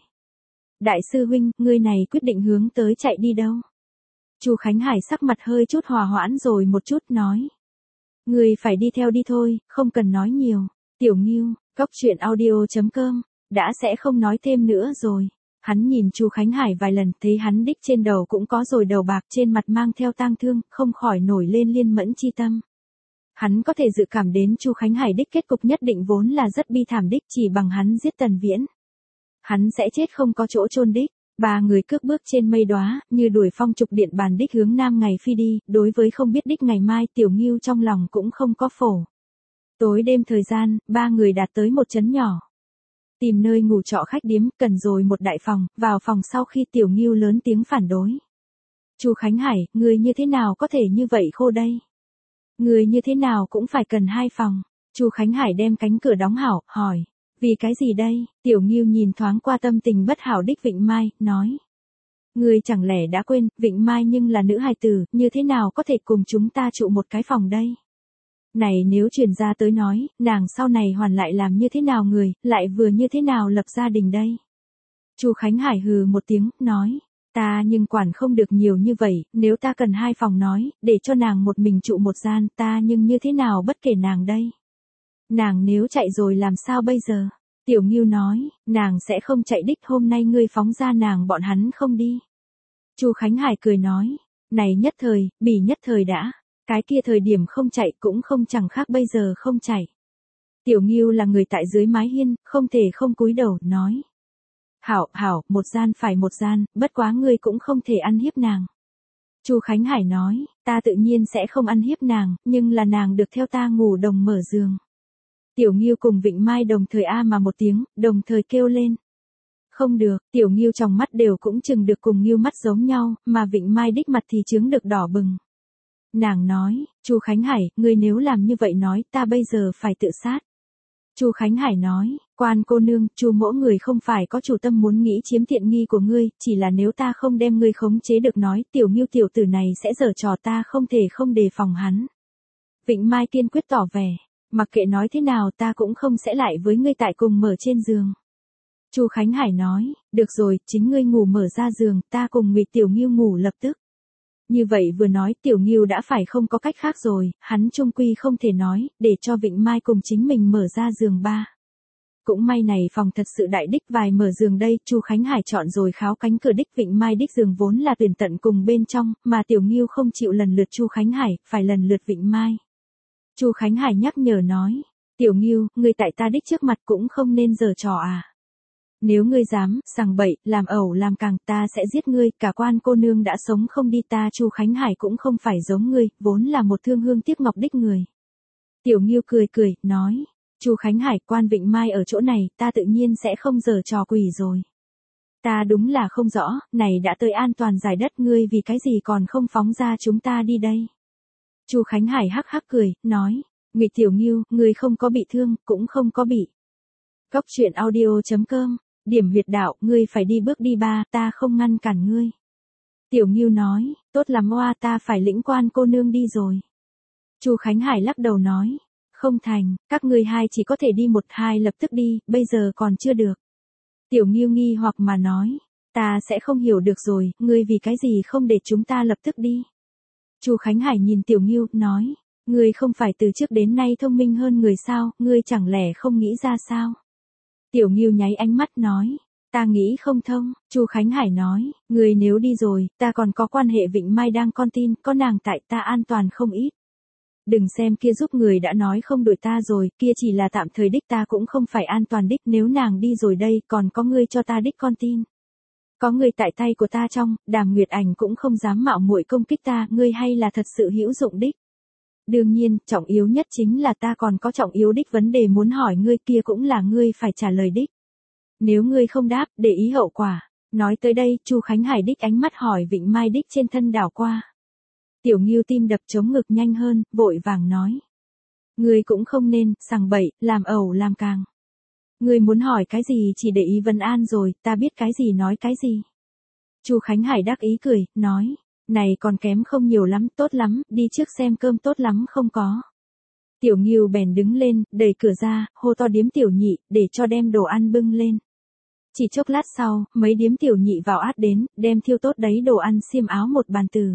Đại sư huynh, ngươi này quyết định hướng tới chạy đi đâu? Chu Khánh Hải sắc mặt hơi chút hòa hoãn rồi một chút, nói. Ngươi phải đi theo đi thôi, không cần nói nhiều. Tiểu Ngưu, cốc truyện audio chấm com, đã sẽ không nói thêm nữa rồi. Hắn nhìn Chu Khánh Hải vài lần, thấy hắn đích trên đầu cũng có rồi đầu bạc, trên mặt mang theo tang thương, không khỏi nổi lên liên mẫn chi tâm. Hắn có thể dự cảm đến Chu Khánh Hải đích kết cục nhất định vốn là rất bi thảm đích, chỉ bằng hắn giết Tần Viễn. Hắn sẽ chết không có chỗ chôn đích. Ba người cước bước trên mây đóa, như đuổi phong trục điện bàn đích hướng nam ngày phi đi, đối với không biết đích ngày mai, Tiểu Ngưu trong lòng cũng không có phổ. Tối đêm thời gian, ba người đạt tới một trấn nhỏ. Tìm nơi ngủ trọ khách điếm, cần rồi một đại phòng, vào phòng sau khi Tiểu Ngưu lớn tiếng phản đối. Chu Khánh Hải, người như thế nào có thể như vậy khô đây? Người như thế nào cũng phải cần hai phòng. Chu Khánh Hải đem cánh cửa đóng hảo, hỏi. Vì cái gì đây? Tiểu Ngưu nhìn thoáng qua tâm tình bất hảo đích Vịnh Mai, nói. Ngươi chẳng lẽ đã quên, Vịnh Mai nhưng là nữ hài tử, như thế nào có thể cùng chúng ta trụ một cái phòng đây? Này nếu truyền ra tới nói, nàng sau này hoàn lại làm như thế nào người, lại vừa như thế nào lập gia đình đây? Chu Khánh Hải hừ một tiếng, nói. Ta nhưng quản không được nhiều như vậy, nếu ta cần hai phòng nói, để cho nàng một mình trụ một gian, ta nhưng như thế nào bất kể nàng đây? Nàng nếu chạy rồi làm sao bây giờ? Tiểu Ngưu nói, nàng sẽ không chạy đích, hôm nay ngươi phóng ra nàng bọn hắn không đi. Chu Khánh Hải cười nói, này nhất thời, bỉ nhất thời đã, cái kia thời điểm không chạy cũng không chẳng khác bây giờ không chạy. Tiểu Ngưu là người tại dưới mái hiên, không thể không cúi đầu, nói. Hảo, hảo, một gian phải một gian, bất quá ngươi cũng không thể ăn hiếp nàng. Chu Khánh Hải nói, ta tự nhiên sẽ không ăn hiếp nàng, nhưng là nàng được theo ta ngủ đồng mở giường. Tiểu Ngưu cùng Vịnh Mai đồng thời a mà một tiếng, đồng thời kêu lên. Không được, Tiểu Ngưu trong mắt đều cũng chừng được cùng Ngưu mắt giống nhau, mà Vịnh Mai đích mặt thì trướng được đỏ bừng. Nàng nói, Chu Khánh Hải, ngươi nếu làm như vậy nói, ta bây giờ phải tự sát. Chu Khánh Hải nói, quan cô nương, Chu mỗ người không phải có chủ tâm muốn nghĩ chiếm tiện nghi của ngươi, chỉ là nếu ta không đem ngươi khống chế được nói, Tiểu Ngưu tiểu tử này sẽ giở trò, ta không thể không đề phòng hắn. Vịnh Mai kiên quyết tỏ vẻ, mặc kệ nói thế nào ta cũng không sẽ lại với ngươi tại cùng mở trên giường. Chu Khánh Hải nói, được rồi, chính ngươi ngủ mở ra giường, ta cùng Ngụy Tiểu Ngưu ngủ lập tức. Như vậy vừa nói Tiểu Ngưu đã phải không có cách khác rồi, hắn trung quy không thể nói, để cho Vịnh Mai cùng chính mình mở ra giường ba. Cũng may này phòng thật sự đại đích vài mở giường đây, Chu Khánh Hải chọn rồi kháo cánh cửa đích Vịnh Mai đích giường vốn là tuyển tận cùng bên trong, mà Tiểu Ngưu không chịu lần lượt Chu Khánh Hải, phải lần lượt Vịnh Mai. Chu Khánh Hải nhắc nhở nói, Tiểu Ngưu, ngươi tại ta đích trước mặt cũng không nên giở trò à. Nếu ngươi dám, sằng bậy, làm ẩu làm càng, ta sẽ giết ngươi, cả quan cô nương đã sống không đi, ta Chu Khánh Hải cũng không phải giống ngươi, vốn là một thương hương tiếc ngọc đích người. Tiểu Ngưu cười cười, nói, Chu Khánh Hải, quan Vịnh Mai ở chỗ này, ta tự nhiên sẽ không giở trò quỷ rồi. Ta đúng là không rõ, này đã tới an toàn giải đất, ngươi vì cái gì còn không phóng ra chúng ta đi đây. Chu Khánh Hải hắc hắc cười, nói, Ngụy Tiểu Ngưu, ngươi không có bị thương, cũng không có bị. Góc truyện audio chấm com, điểm huyệt đạo, ngươi phải đi bước đi ba, ta không ngăn cản ngươi. Tiểu Ngưu nói, tốt lắm oa, ta phải lĩnh quan cô nương đi rồi. Chu Khánh Hải lắc đầu nói, không thành, các ngươi hai chỉ có thể đi một hai lập tức đi, bây giờ còn chưa được. Tiểu Ngưu nghi hoặc mà nói, ta sẽ không hiểu được rồi, ngươi vì cái gì không để chúng ta lập tức đi. Chu Khánh Hải nhìn Tiểu Ngưu, nói, ngươi không phải từ trước đến nay thông minh hơn người sao, ngươi chẳng lẽ không nghĩ ra sao? Tiểu Ngưu nháy ánh mắt nói, ta nghĩ không thông. Chu Khánh Hải nói, ngươi nếu đi rồi, ta còn có quan hệ Vịnh Mai đang con tin, có nàng tại ta an toàn không ít. Đừng xem kia giúp người đã nói không đuổi ta rồi, kia chỉ là tạm thời đích, ta cũng không phải an toàn đích, nếu nàng đi rồi đây, còn có ngươi cho ta đích con tin. Có người tại tay của ta trong, Đàm Nguyệt Ảnh cũng không dám mạo muội công kích ta, ngươi hay là thật sự hữu dụng đích. Đương nhiên, trọng yếu nhất chính là ta còn có trọng yếu đích vấn đề muốn hỏi ngươi, kia cũng là ngươi phải trả lời đích. Nếu ngươi không đáp, để ý hậu quả. Nói tới đây, Chu Khánh Hải đích ánh mắt hỏi Vịnh Mai đích trên thân đảo qua. Tiểu Ngưu tim đập chống ngực nhanh hơn, vội vàng nói. Ngươi cũng không nên, sằng bậy, làm ẩu làm càng. Ngươi muốn hỏi cái gì chỉ để ý Vân An rồi, ta biết cái gì nói cái gì. Chu Khánh Hải đắc ý cười, nói, này còn kém không nhiều lắm, tốt lắm, đi trước xem cơm tốt lắm không có. Tiểu Ngưu bèn đứng lên, đẩy cửa ra, hô to điếm tiểu nhị, để cho đem đồ ăn bưng lên. Chỉ chốc lát sau, mấy điếm tiểu nhị vào át đến, đem thiêu tốt đấy đồ ăn xiêm áo một bàn từ.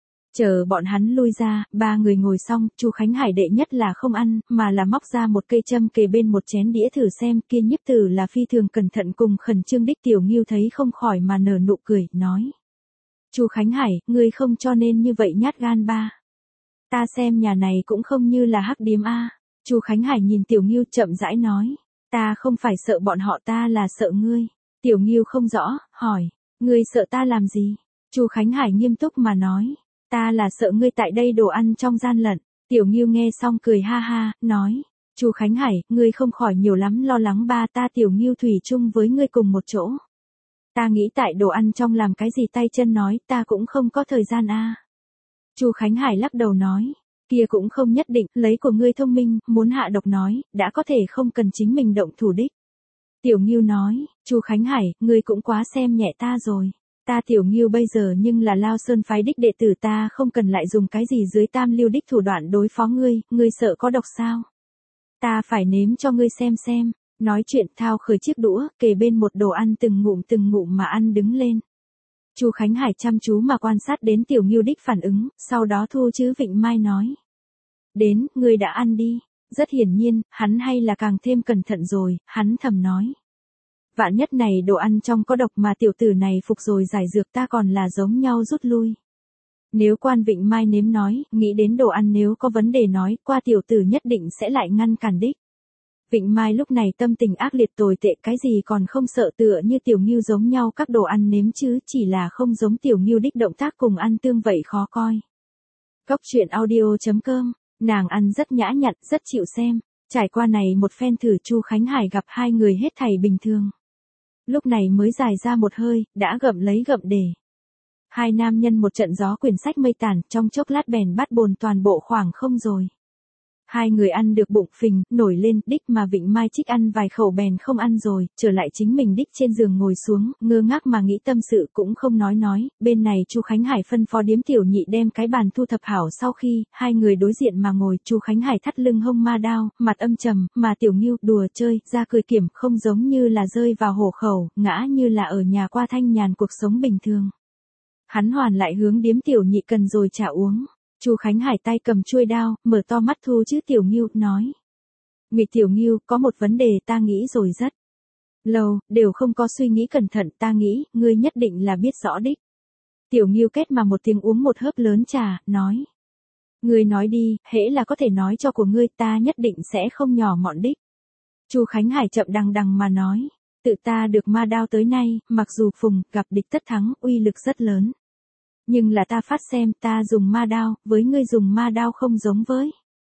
Chờ bọn hắn lui ra, ba người ngồi xong, Chu Khánh Hải đệ nhất là không ăn, mà là móc ra một cây châm kề bên một chén đĩa thử xem, kia nhiếp tử là phi thường cẩn thận cùng khẩn trương đích. Tiểu Ngưu thấy không khỏi mà nở nụ cười, nói. Chu Khánh Hải, ngươi không cho nên như vậy nhát gan ba. Ta xem nhà này cũng không như là hắc điếm a. Chu Khánh Hải nhìn Tiểu Ngưu chậm rãi nói, ta không phải sợ bọn họ, ta là sợ ngươi. Tiểu Ngưu không rõ, hỏi, ngươi sợ ta làm gì? Chu Khánh Hải nghiêm túc mà nói, ta là sợ ngươi tại đây đồ ăn trong gian lận. Tiểu Ngưu nghe xong cười ha ha, nói, Chu Khánh Hải, ngươi không khỏi nhiều lắm lo lắng ba, ta Tiểu Ngưu thủy chung với ngươi cùng một chỗ. Ta nghĩ tại đồ ăn trong làm cái gì tay chân nói, ta cũng không có thời gian a. Chu Khánh Hải lắc đầu nói, kia cũng không nhất định, lấy của ngươi thông minh, muốn hạ độc nói, đã có thể không cần chính mình động thủ đích. Tiểu Ngưu nói, Chu Khánh Hải, ngươi cũng quá xem nhẹ ta rồi. Ta Tiểu Ngưu bây giờ nhưng là Lao Sơn phái đích đệ tử, ta không cần lại dùng cái gì dưới tam lưu đích thủ đoạn đối phó ngươi, ngươi sợ có độc sao? Ta phải nếm cho ngươi xem xem. Nói chuyện thao khởi chiếc đũa, kề bên một đồ ăn từng ngụm từng ngụm mà ăn đứng lên. Chu Khánh Hải chăm chú mà quan sát đến Tiểu Ngưu đích phản ứng, sau đó thu chứ Vịnh Mai nói. Đến, ngươi đã ăn đi. Rất hiển nhiên, hắn hay là càng thêm cẩn thận rồi, hắn thầm nói. Vạn nhất này đồ ăn trong có độc mà tiểu tử này phục rồi giải dược, ta còn là giống nhau rút lui. Nếu quan Vịnh Mai nếm nói, nghĩ đến đồ ăn nếu có vấn đề nói, qua tiểu tử nhất định sẽ lại ngăn cản đích. Vịnh Mai lúc này tâm tình ác liệt tồi tệ, cái gì còn không sợ, tựa như Tiểu Ngưu giống nhau các đồ ăn nếm chứ, chỉ là không giống Tiểu Ngưu đích động tác cùng ăn tương vậy khó coi. Cốc truyện audio chấm com, nàng ăn rất nhã nhặn, rất chịu xem. Trải qua này một phen thử, Chu Khánh Hải gặp hai người hết thảy bình thường. Lúc này mới dài ra một hơi, đã gậm lấy gậm để. Hai nam nhân một trận gió quyển sách mây tản, trong chốc lát bèn bắt bồn toàn bộ khoảng không rồi. Hai người ăn được bụng phình, nổi lên, đích mà Vịnh Mai Trích ăn vài khẩu bèn không ăn rồi, trở lại chính mình đích trên giường ngồi xuống, ngơ ngác mà nghĩ tâm sự cũng không nói nói, bên này Chu Khánh Hải phân phó điếm tiểu nhị đem cái bàn thu thập hảo, sau khi, hai người đối diện mà ngồi, Chu Khánh Hải thắt lưng hông ma đao, mặt âm trầm, mà Tiểu Ngưu đùa chơi, ra cười kiểm, không giống như là rơi vào hổ khẩu, ngã như là ở nhà qua thanh nhàn cuộc sống bình thường. Hắn hoàn lại hướng điếm tiểu nhị cần rồi trả uống. Chu Khánh Hải tay cầm chuôi đao, mở to mắt thu chứ Tiểu Ngưu, nói. Ngụy Tiểu Ngưu, có một vấn đề ta nghĩ rồi rất lâu, đều không có suy nghĩ cẩn thận, ta nghĩ, ngươi nhất định là biết rõ đích. Tiểu Ngưu kết mà một tiếng uống một hớp lớn trà, nói. Ngươi nói đi, hễ là có thể nói cho của ngươi, ta nhất định sẽ không nhỏ mọn đích. Chu Khánh Hải chậm đằng đằng mà nói. Tự ta được ma đao tới nay, mặc dù phùng, gặp địch tất thắng, uy lực rất lớn. Nhưng là ta phát xem, ta dùng ma đao, với ngươi dùng ma đao không giống với.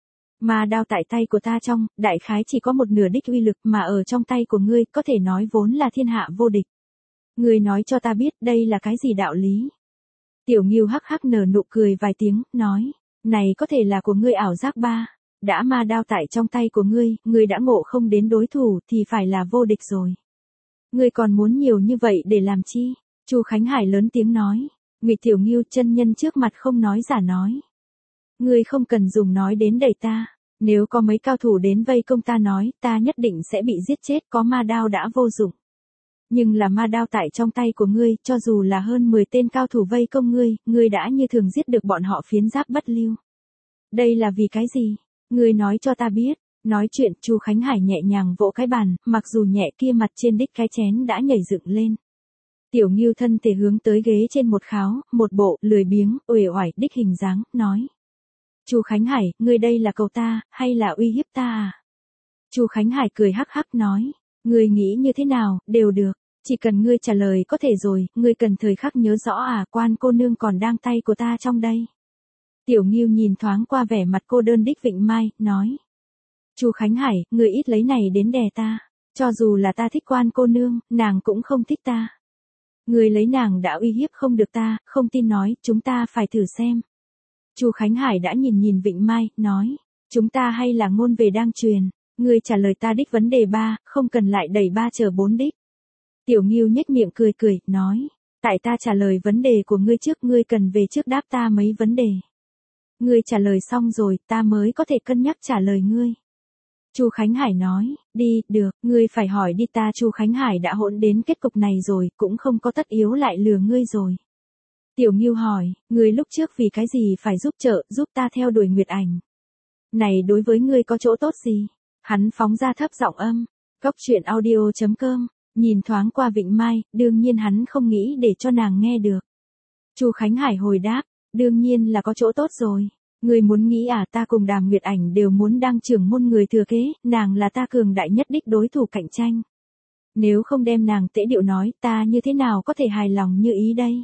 Ma đao tại tay của ta trong, đại khái chỉ có một nửa đích uy lực, mà ở trong tay của ngươi, có thể nói vốn là thiên hạ vô địch. Ngươi nói cho ta biết, đây là cái gì đạo lý? Tiểu Ngưu hắc hắc nở nụ cười vài tiếng, nói, này có thể là của ngươi ảo giác ba. Đã ma đao tại trong tay của ngươi, ngươi đã ngộ không đến đối thủ, thì phải là vô địch rồi. Ngươi còn muốn nhiều như vậy để làm chi? Chu Khánh Hải lớn tiếng nói. Ngụy Tiểu Ngưu chân nhân trước mặt không nói giả nói. Ngươi không cần dùng nói đến đẩy ta. Nếu có mấy cao thủ đến vây công ta nói, ta nhất định sẽ bị giết chết, có ma đao đã vô dụng. Nhưng là ma đao tại trong tay của ngươi, cho dù là hơn mười tên cao thủ vây công ngươi, ngươi đã như thường giết được bọn họ phiến giáp bất lưu. Đây là vì cái gì? Ngươi nói cho ta biết. Nói chuyện, Chu Khánh Hải nhẹ nhàng vỗ cái bàn, mặc dù nhẹ kia mặt trên đích cái chén đã nhảy dựng lên. Tiểu Ngưu thân thể hướng tới ghế trên một kháo, một bộ, lười biếng, uể oải, đích hình dáng, nói. Chu Khánh Hải, ngươi đây là cầu ta, hay là uy hiếp ta à? Chu Khánh Hải cười hắc hắc nói. Ngươi nghĩ như thế nào, đều được. Chỉ cần ngươi trả lời có thể rồi, ngươi cần thời khắc nhớ rõ à, quan cô nương còn đang tay của ta trong đây. Tiểu Ngưu nhìn thoáng qua vẻ mặt cô đơn đích Vịnh Mai, nói. Chu Khánh Hải, ngươi ít lấy này đến đè ta. Cho dù là ta thích quan cô nương, nàng cũng không thích ta. Ngươi lấy nàng đã uy hiếp không được ta, không tin nói, chúng ta phải thử xem. Chu Khánh Hải đã nhìn nhìn Vịnh Mai, nói, chúng ta hay là ngôn về đang truyền, ngươi trả lời ta đích vấn đề ba, không cần lại đẩy ba chờ bốn đích. Tiểu Ngưu nhếch miệng cười cười, nói, tại ta trả lời vấn đề của ngươi trước, ngươi cần về trước đáp ta mấy vấn đề. Ngươi trả lời xong rồi, ta mới có thể cân nhắc trả lời ngươi. Chu Khánh Hải nói, đi, được, ngươi phải hỏi đi, ta Chu Khánh Hải đã hỗn đến kết cục này rồi, cũng không có tất yếu lại lừa ngươi rồi. Tiểu Ngưu hỏi, ngươi lúc trước vì cái gì phải giúp trợ, giúp ta theo đuổi Nguyệt Ảnh. Này đối với ngươi có chỗ tốt gì? Hắn phóng ra thấp giọng âm. Cốc truyện audio chấm com, nhìn thoáng qua Vịnh Mai, đương nhiên hắn không nghĩ để cho nàng nghe được. Chu Khánh Hải hồi đáp, đương nhiên là có chỗ tốt rồi. Ngươi muốn nghĩ à, ta cùng Đàm Nguyệt Ảnh đều muốn đăng trưởng môn người thừa kế, nàng là ta cường đại nhất đích đối thủ cạnh tranh. Nếu không đem nàng tễ điệu nói, ta như thế nào có thể hài lòng như ý đây?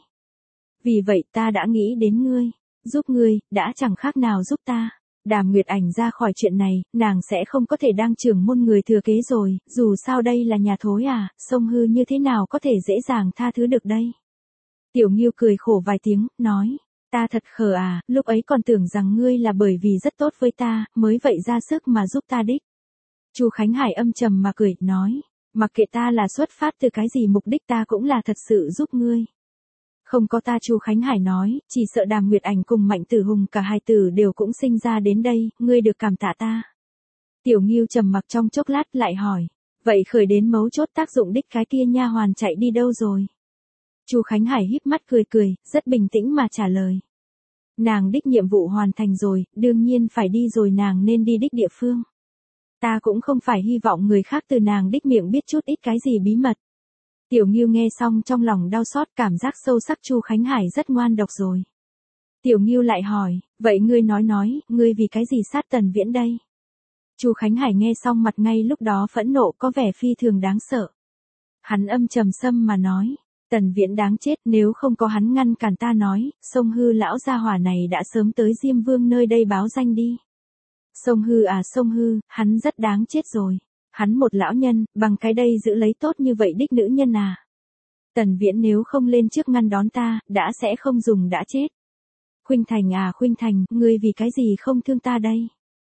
Vì vậy ta đã nghĩ đến ngươi, giúp ngươi, đã chẳng khác nào giúp ta. Đàm Nguyệt Ảnh ra khỏi chuyện này, nàng sẽ không có thể đăng trưởng môn người thừa kế rồi, dù sao đây là nhà thối à, sông hư như thế nào có thể dễ dàng tha thứ được đây. Tiểu Ngưu cười khổ vài tiếng, nói, ta thật khờ à, lúc ấy còn tưởng rằng ngươi là bởi vì rất tốt với ta, mới vậy ra sức mà giúp ta đích. Chu Khánh Hải âm trầm mà cười, nói, mặc kệ ta là xuất phát từ cái gì mục đích, ta cũng là thật sự giúp ngươi. Không có ta, Chu Khánh Hải nói, chỉ sợ Đàm Nguyệt Ảnh cùng Mạnh Tử Hùng cả hai tử đều cũng sinh ra đến đây, ngươi được cảm tạ ta. Tiểu Ngưu trầm mặc trong chốc lát lại hỏi, vậy khởi đến mấu chốt tác dụng đích cái kia nha hoàn chạy đi đâu rồi? Chu Khánh Hải híp mắt cười cười, rất bình tĩnh mà trả lời. Nàng đích nhiệm vụ hoàn thành rồi, đương nhiên phải đi rồi, nàng nên đi đích địa phương. Ta cũng không phải hy vọng người khác từ nàng đích miệng biết chút ít cái gì bí mật. Tiểu Ngưu nghe xong trong lòng đau xót, cảm giác sâu sắc Chu Khánh Hải rất ngoan độc rồi. Tiểu Ngưu lại hỏi, vậy ngươi nói nói, ngươi vì cái gì sát Tần Viễn đây? Chu Khánh Hải nghe xong mặt ngay lúc đó phẫn nộ có vẻ phi thường đáng sợ. Hắn âm trầm sâm mà nói, Tần Viễn đáng chết, nếu không có hắn ngăn cản ta nói, Sông Hư lão gia hỏa này đã sớm tới Diêm Vương nơi đây báo danh đi. Sông Hư à Sông Hư, hắn rất đáng chết rồi. Hắn một lão nhân, bằng cái đây giữ lấy tốt như vậy đích nữ nhân à. Tần Viễn nếu không lên trước ngăn đón ta, đã sẽ không dùng đã chết. Khuynh Thành à Khuynh Thành, ngươi vì cái gì không thương ta đây?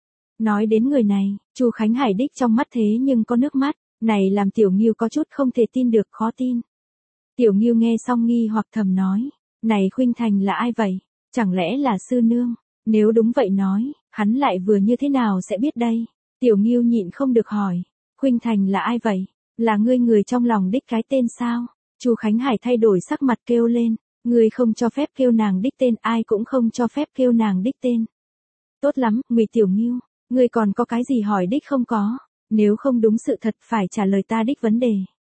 Nói đến người này, Chu Khánh Hải đích trong mắt thế nhưng có nước mắt, này làm Tiểu Ngưu có chút không thể tin được, khó tin. Tiểu Ngưu nghe xong nghi hoặc thầm nói, này Khuynh Thành là ai vậy? Chẳng lẽ là sư nương? Nếu đúng vậy nói, hắn lại vừa như thế nào sẽ biết đây? Tiểu Ngưu nhịn không được hỏi, Khuynh Thành là ai vậy? Là ngươi người trong lòng đích cái tên sao? Chu Khánh Hải thay đổi sắc mặt kêu lên, ngươi không cho phép kêu nàng đích tên, ai cũng không cho phép kêu nàng đích tên. Tốt lắm, Ngụy Tiểu Ngưu, ngươi còn có cái gì hỏi đích không có, nếu không đúng sự thật phải trả lời ta đích vấn đề.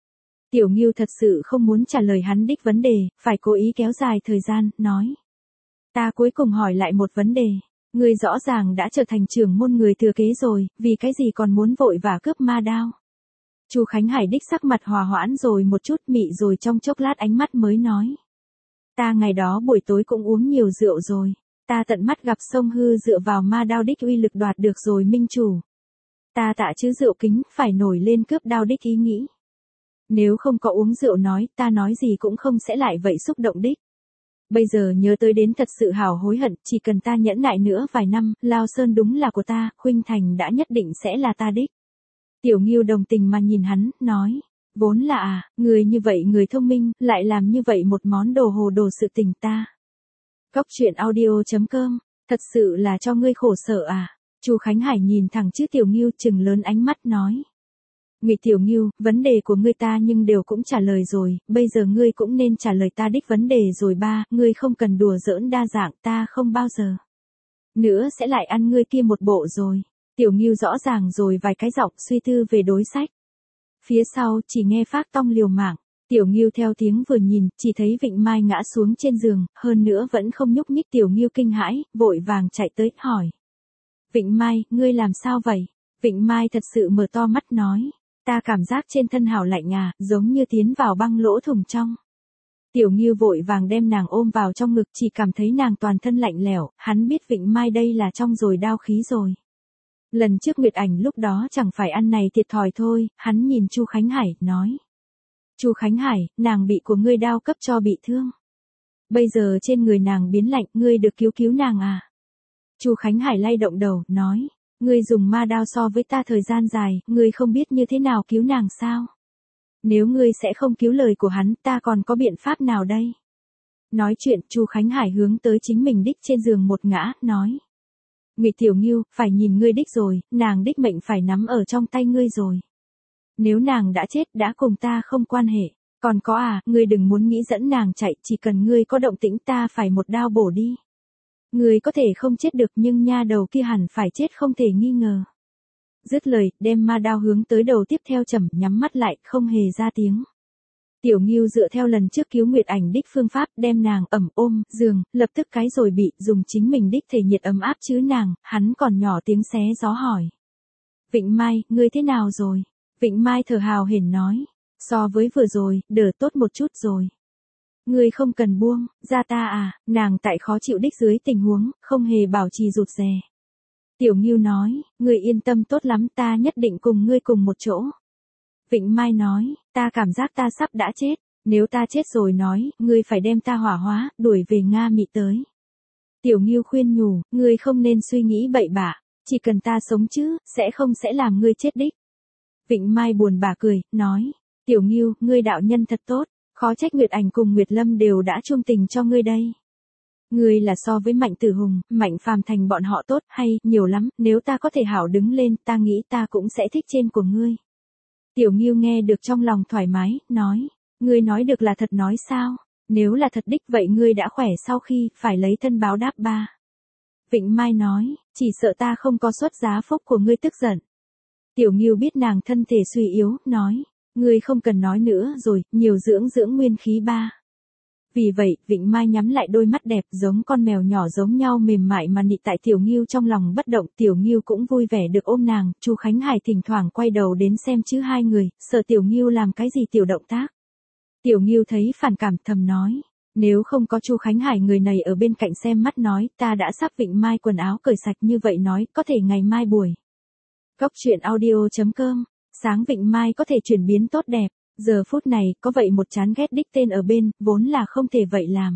Tiểu Ngưu thật sự không muốn trả lời hắn đích vấn đề, phải cố ý kéo dài thời gian, nói. Ta cuối cùng hỏi lại một vấn đề, ngươi rõ ràng đã trở thành trưởng môn người thừa kế rồi, vì cái gì còn muốn vội vã cướp ma đao? Chu Khánh Hải đích sắc mặt hòa hoãn rồi một chút, mị rồi trong chốc lát ánh mắt mới nói. Ta ngày đó buổi tối cũng uống nhiều rượu rồi, ta tận mắt gặp Sông Hư dựa vào ma đao đích uy lực đoạt được rồi minh chủ. Ta tạ chứ rượu kính, phải nổi lên cướp đao đích ý nghĩ. Nếu không có uống rượu nói, ta nói gì cũng không sẽ lại vậy xúc động đích. Bây giờ nhớ tới đến thật sự hào hối hận, chỉ cần ta nhẫn nại nữa vài năm, Lao Sơn đúng là của ta, Khuynh Thành đã nhất định sẽ là ta đích. Tiểu Ngưu đồng tình mà nhìn hắn, nói, vốn là à, người như vậy người thông minh, lại làm như vậy một món đồ hồ đồ sự tình ta. Góc truyện audio chấm com, thật sự là cho ngươi khổ sở à. Chu Khánh Hải nhìn thẳng chữ Tiểu Ngưu trừng lớn ánh mắt nói. Ngụy Tiểu Ngưu, vấn đề của ngươi ta nhưng đều cũng trả lời rồi, bây giờ ngươi cũng nên trả lời ta đích vấn đề rồi ba, ngươi không cần đùa giỡn đa dạng, ta không bao giờ nữa sẽ lại ăn ngươi kia một bộ rồi. Tiểu Ngưu rõ ràng rồi vài cái giọng suy tư về đối sách. Phía sau chỉ nghe phát tong liều mạng, Tiểu Ngưu theo tiếng vừa nhìn, chỉ thấy Vịnh Mai ngã xuống trên giường, hơn nữa vẫn không nhúc nhích. Tiểu Ngưu kinh hãi, vội vàng chạy tới, hỏi. Vịnh Mai, ngươi làm sao vậy? Vịnh Mai thật sự mở to mắt nói. Ta cảm giác trên thân hào lạnh à, giống như tiến vào băng lỗ thủng trong. Tiểu Ngưu vội vàng đem nàng ôm vào trong ngực, chỉ cảm thấy nàng toàn thân lạnh lẽo, hắn biết Vịnh Mai đây là trong rồi đao khí rồi. Lần trước Nguyệt Ảnh lúc đó chẳng phải ăn này thiệt thòi thôi, hắn nhìn Chu Khánh Hải, nói. Chu Khánh Hải, nàng bị của ngươi đao cấp cho bị thương. Bây giờ trên người nàng biến lạnh, ngươi được cứu cứu nàng à? Chu Khánh Hải lay động đầu, nói. Ngươi dùng ma đao so với ta thời gian dài, ngươi không biết như thế nào cứu nàng sao? Nếu ngươi sẽ không cứu lời của hắn, ta còn có biện pháp nào đây? Nói chuyện, Chu Khánh Hải hướng tới chính mình đích trên giường một ngã, nói. Ngụy Tiểu Ngưu, phải nhìn ngươi đích rồi, nàng đích mệnh phải nắm ở trong tay ngươi rồi. Nếu nàng đã chết, đã cùng ta không quan hệ. Còn có à, ngươi đừng muốn nghĩ dẫn nàng chạy, chỉ cần ngươi có động tĩnh ta phải một đao bổ đi. Ngươi có thể không chết được nhưng nha đầu kia hẳn phải chết không thể nghi ngờ. Dứt lời, đem ma đao hướng tới đầu tiếp theo chậm, nhắm mắt lại, không hề ra tiếng. Tiểu Ngưu dựa theo lần trước cứu Nguyệt Ảnh đích phương pháp, đem nàng ẩm ôm, giường, lập tức cái rồi bị, dùng chính mình đích thể nhiệt ấm áp chứ nàng, hắn còn nhỏ tiếng xé gió hỏi. Vịnh Mai, ngươi thế nào rồi? Vịnh Mai thở hào hển nói, so với vừa rồi, đỡ tốt một chút rồi. Ngươi không cần buông, ra ta à, nàng tại khó chịu đích dưới tình huống, không hề bảo trì rụt rè. Tiểu Ngưu nói, ngươi yên tâm tốt lắm, ta nhất định cùng ngươi cùng một chỗ. Vịnh Mai nói, ta cảm giác ta sắp đã chết, nếu ta chết rồi nói, ngươi phải đem ta hỏa hóa, đuổi về Nga Mị tới. Tiểu Ngưu khuyên nhủ, ngươi không nên suy nghĩ bậy bạ, chỉ cần ta sống chứ, sẽ không sẽ làm ngươi chết đích. Vịnh Mai buồn bã cười, nói, Tiểu Ngưu, ngươi đạo nhân thật tốt, khó trách Nguyệt Ảnh cùng Nguyệt Lâm đều đã chung tình cho ngươi đây. Ngươi là so với Mạnh Tử Hùng, Mạnh Phàm Thành bọn họ tốt, hay, nhiều lắm, nếu ta có thể hảo đứng lên, ta nghĩ ta cũng sẽ thích trên của ngươi. Tiểu Ngưu nghe được trong lòng thoải mái, nói, ngươi nói được là thật nói sao, nếu là thật đích vậy ngươi đã khỏe sau khi, phải lấy thân báo đáp ba. Vịnh Mai nói, chỉ sợ ta không có xuất giá phúc của ngươi tức giận. Tiểu Ngưu biết nàng thân thể suy yếu, nói, ngươi không cần nói nữa rồi, nhiều dưỡng dưỡng nguyên khí ba. Vì vậy, Vịnh Mai nhắm lại đôi mắt đẹp giống con mèo nhỏ giống nhau mềm mại mà nị tại Tiểu Ngưu trong lòng bất động. Tiểu Ngưu cũng vui vẻ được ôm nàng, Chu Khánh Hải thỉnh thoảng quay đầu đến xem chứ hai người, sợ Tiểu Ngưu làm cái gì tiểu động tác. Tiểu Ngưu thấy phản cảm thầm nói, nếu không có Chu Khánh Hải người này ở bên cạnh xem mắt nói, ta đã sắp Vịnh Mai quần áo cởi sạch như vậy nói, có thể ngày mai buổi. Góc truyện audio chấm com, sáng Vịnh Mai có thể chuyển biến tốt đẹp. Giờ phút này, có vậy một chán ghét đích tên ở bên, vốn là không thể vậy làm.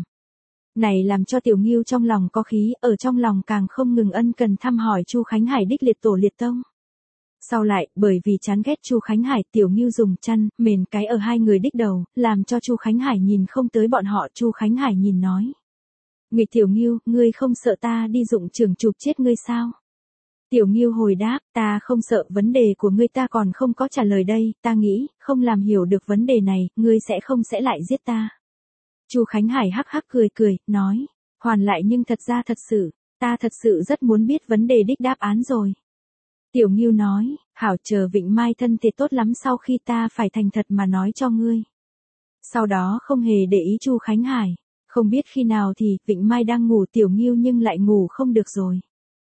Này làm cho Tiểu Ngưu trong lòng có khí, ở trong lòng càng không ngừng ân cần thăm hỏi Chu Khánh Hải đích liệt tổ liệt tông. Sau lại, bởi vì chán ghét Chu Khánh Hải, Tiểu Ngưu dùng chăn, mền cái ở hai người đích đầu, làm cho Chu Khánh Hải nhìn không tới bọn họ. Chu Khánh Hải nhìn nói. Nghịch Tiểu Ngưu, ngươi không sợ ta đi dụng trường chụp chết ngươi sao? Tiểu Ngưu hồi đáp, ta không sợ, vấn đề của ngươi ta còn không có trả lời đây, ta nghĩ, không làm hiểu được vấn đề này, ngươi sẽ không sẽ lại giết ta. Chu Khánh Hải hắc hắc cười cười, nói, hoàn lại nhưng thật ra thật sự, ta thật sự rất muốn biết vấn đề đích đáp án rồi. Tiểu Ngưu nói, hảo, chờ Vịnh Mai thân thể tốt lắm sau khi ta phải thành thật mà nói cho ngươi. Sau đó không hề để ý Chu Khánh Hải, không biết khi nào thì, Vịnh Mai đang ngủ Tiểu Ngưu nhưng lại ngủ không được rồi.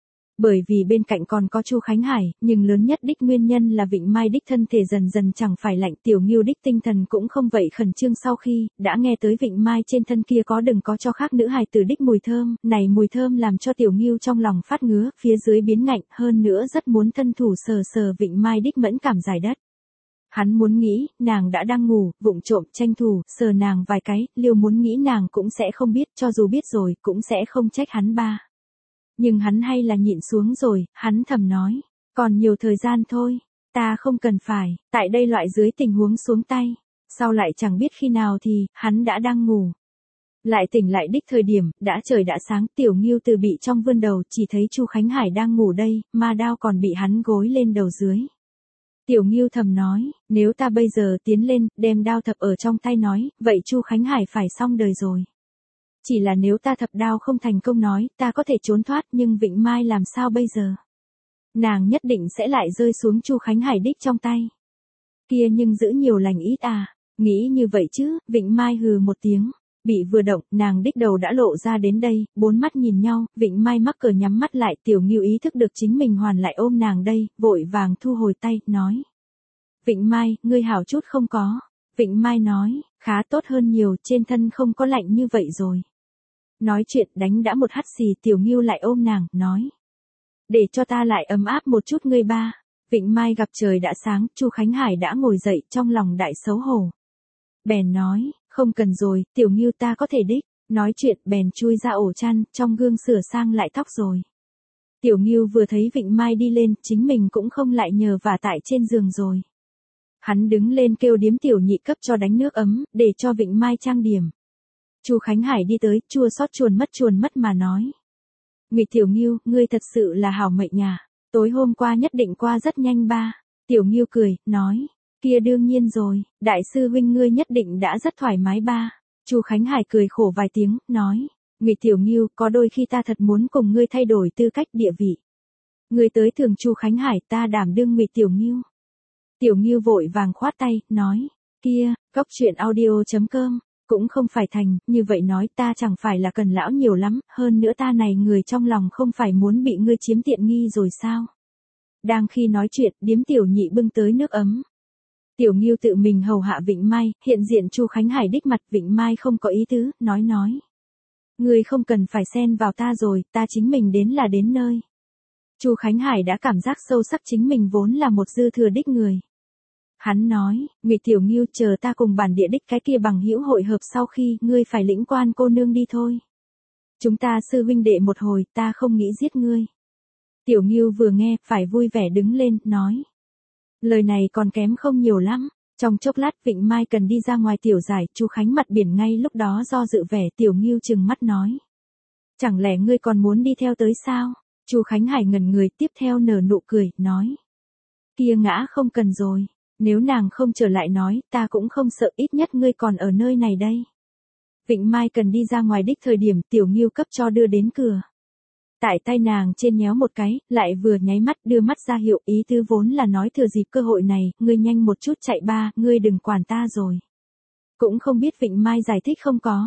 Bởi vì bên cạnh còn có Chu Khánh Hải, nhưng lớn nhất đích nguyên nhân là Vịnh Mai đích thân thể dần dần chẳng phải lạnh. Tiểu Ngưu đích tinh thần cũng không vậy khẩn trương sau khi, đã nghe tới Vịnh Mai trên thân kia có đừng có cho khác nữ hài tử đích mùi thơm, này mùi thơm làm cho Tiểu Ngưu trong lòng phát ngứa, phía dưới biến ngạnh, hơn nữa rất muốn thân thủ sờ sờ Vịnh Mai đích mẫn cảm dài đất. Hắn muốn nghĩ, nàng đã đang ngủ, vụng trộm, tranh thủ, sờ nàng vài cái, liêu muốn nghĩ nàng cũng sẽ không biết, cho dù biết rồi, cũng sẽ không trách hắn ba. Nhưng hắn hay là nhịn xuống rồi, hắn thầm nói, còn nhiều thời gian thôi, ta không cần phải, tại đây loại dưới tình huống xuống tay, sau lại chẳng biết khi nào thì, hắn đã đang ngủ. Lại tỉnh lại đích thời điểm, đã trời đã sáng, Tiểu Ngưu từ bị trong vươn đầu, chỉ thấy Chu Khánh Hải đang ngủ đây, ma đao còn bị hắn gối lên đầu dưới. Tiểu Ngưu thầm nói, nếu ta bây giờ tiến lên, đem đao thập ở trong tay nói, vậy Chu Khánh Hải phải xong đời rồi. Chỉ là nếu ta thập đao không thành công nói, ta có thể trốn thoát, nhưng Vịnh Mai làm sao bây giờ? Nàng nhất định sẽ lại rơi xuống Chu Khánh Hải đích trong tay. Kia nhưng giữ nhiều lành ít à, nghĩ như vậy chứ, Vịnh Mai hừ một tiếng, bị vừa động, nàng đích đầu đã lộ ra đến đây, bốn mắt nhìn nhau, Vịnh Mai mắc cờ nhắm mắt lại, Tiểu Ngưu ý thức được chính mình hoàn lại ôm nàng đây, vội vàng thu hồi tay, nói. Vịnh Mai, ngươi hảo chút không có. Vịnh Mai nói, khá tốt hơn nhiều, trên thân không có lạnh như vậy rồi. Nói chuyện đánh đã một hắt xì, Tiểu Ngưu lại ôm nàng, nói. Để cho ta lại ấm áp một chút ngươi ba. Vịnh Mai gặp trời đã sáng, Chu Khánh Hải đã ngồi dậy trong lòng đại xấu hổ. Bèn nói, không cần rồi, Tiểu Ngưu ta có thể đích. Nói chuyện bèn chui ra ổ chăn, trong gương sửa sang lại tóc rồi. Tiểu Ngưu vừa thấy Vịnh Mai đi lên, chính mình cũng không lại nhờ vả tại trên giường rồi. Hắn đứng lên kêu điếm tiểu nhị cấp cho đánh nước ấm, để cho Vịnh Mai trang điểm. Chu Khánh Hải đi tới, chua xót chuồn mất chuồn mất mà nói. Ngụy Tiểu Ngưu, ngươi thật sự là hảo mệnh nhà, tối hôm qua nhất định qua rất nhanh ba. Tiểu Ngưu cười, nói, kia đương nhiên rồi, đại sư huynh ngươi nhất định đã rất thoải mái ba. Chu Khánh Hải cười khổ vài tiếng, nói, Ngụy Tiểu Ngưu, có đôi khi ta thật muốn cùng ngươi thay đổi tư cách địa vị. Ngươi tới thường Chu Khánh Hải, ta đảm đương Ngụy Tiểu Ngưu. Tiểu Ngưu vội vàng khoát tay, nói, kia, góc truyện audio chấm com, cũng không phải thành, như vậy nói ta chẳng phải là cần lão nhiều lắm, hơn nữa ta này người trong lòng không phải muốn bị ngươi chiếm tiện nghi rồi sao. Đang khi nói chuyện, điếm tiểu nhị bưng tới nước ấm. Tiểu Ngưu tự mình hầu hạ Vịnh Mai, hiện diện Chu Khánh Hải đích mặt, Vịnh Mai không có ý tứ, nói nói. Ngươi không cần phải xen vào ta rồi, ta chính mình đến là đến nơi. Chu Khánh Hải đã cảm giác sâu sắc chính mình vốn là một dư thừa đích người. Hắn nói, Ngụy Tiểu Ngưu, chờ ta cùng bản địa đích cái kia bằng hữu hội hợp sau khi, ngươi phải lĩnh quan cô nương đi thôi. Chúng ta sư huynh đệ một hồi, ta không nghĩ giết ngươi. Tiểu Ngưu vừa nghe, phải vui vẻ đứng lên, nói. Lời này còn kém không nhiều lắm. Trong chốc lát Vịnh Mai cần đi ra ngoài tiểu giải, Chu Khánh mặt biển ngay lúc đó do dự vẻ, Tiểu Ngưu trừng mắt nói. Chẳng lẽ ngươi còn muốn đi theo tới sao? Chu Khánh Hải ngẩn người, tiếp theo nở nụ cười, nói. Kia ngã không cần rồi. Nếu nàng không trở lại nói, ta cũng không sợ, ít nhất ngươi còn ở nơi này đây. Vịnh Mai cần đi ra ngoài đích thời điểm, Tiểu Ngưu cấp cho đưa đến cửa. Tại tay nàng trên nhéo một cái, lại vừa nháy mắt đưa mắt ra hiệu, ý tứ vốn là nói thừa dịp cơ hội này, ngươi nhanh một chút chạy ba, ngươi đừng quản ta rồi. Cũng không biết Vịnh Mai giải thích không có.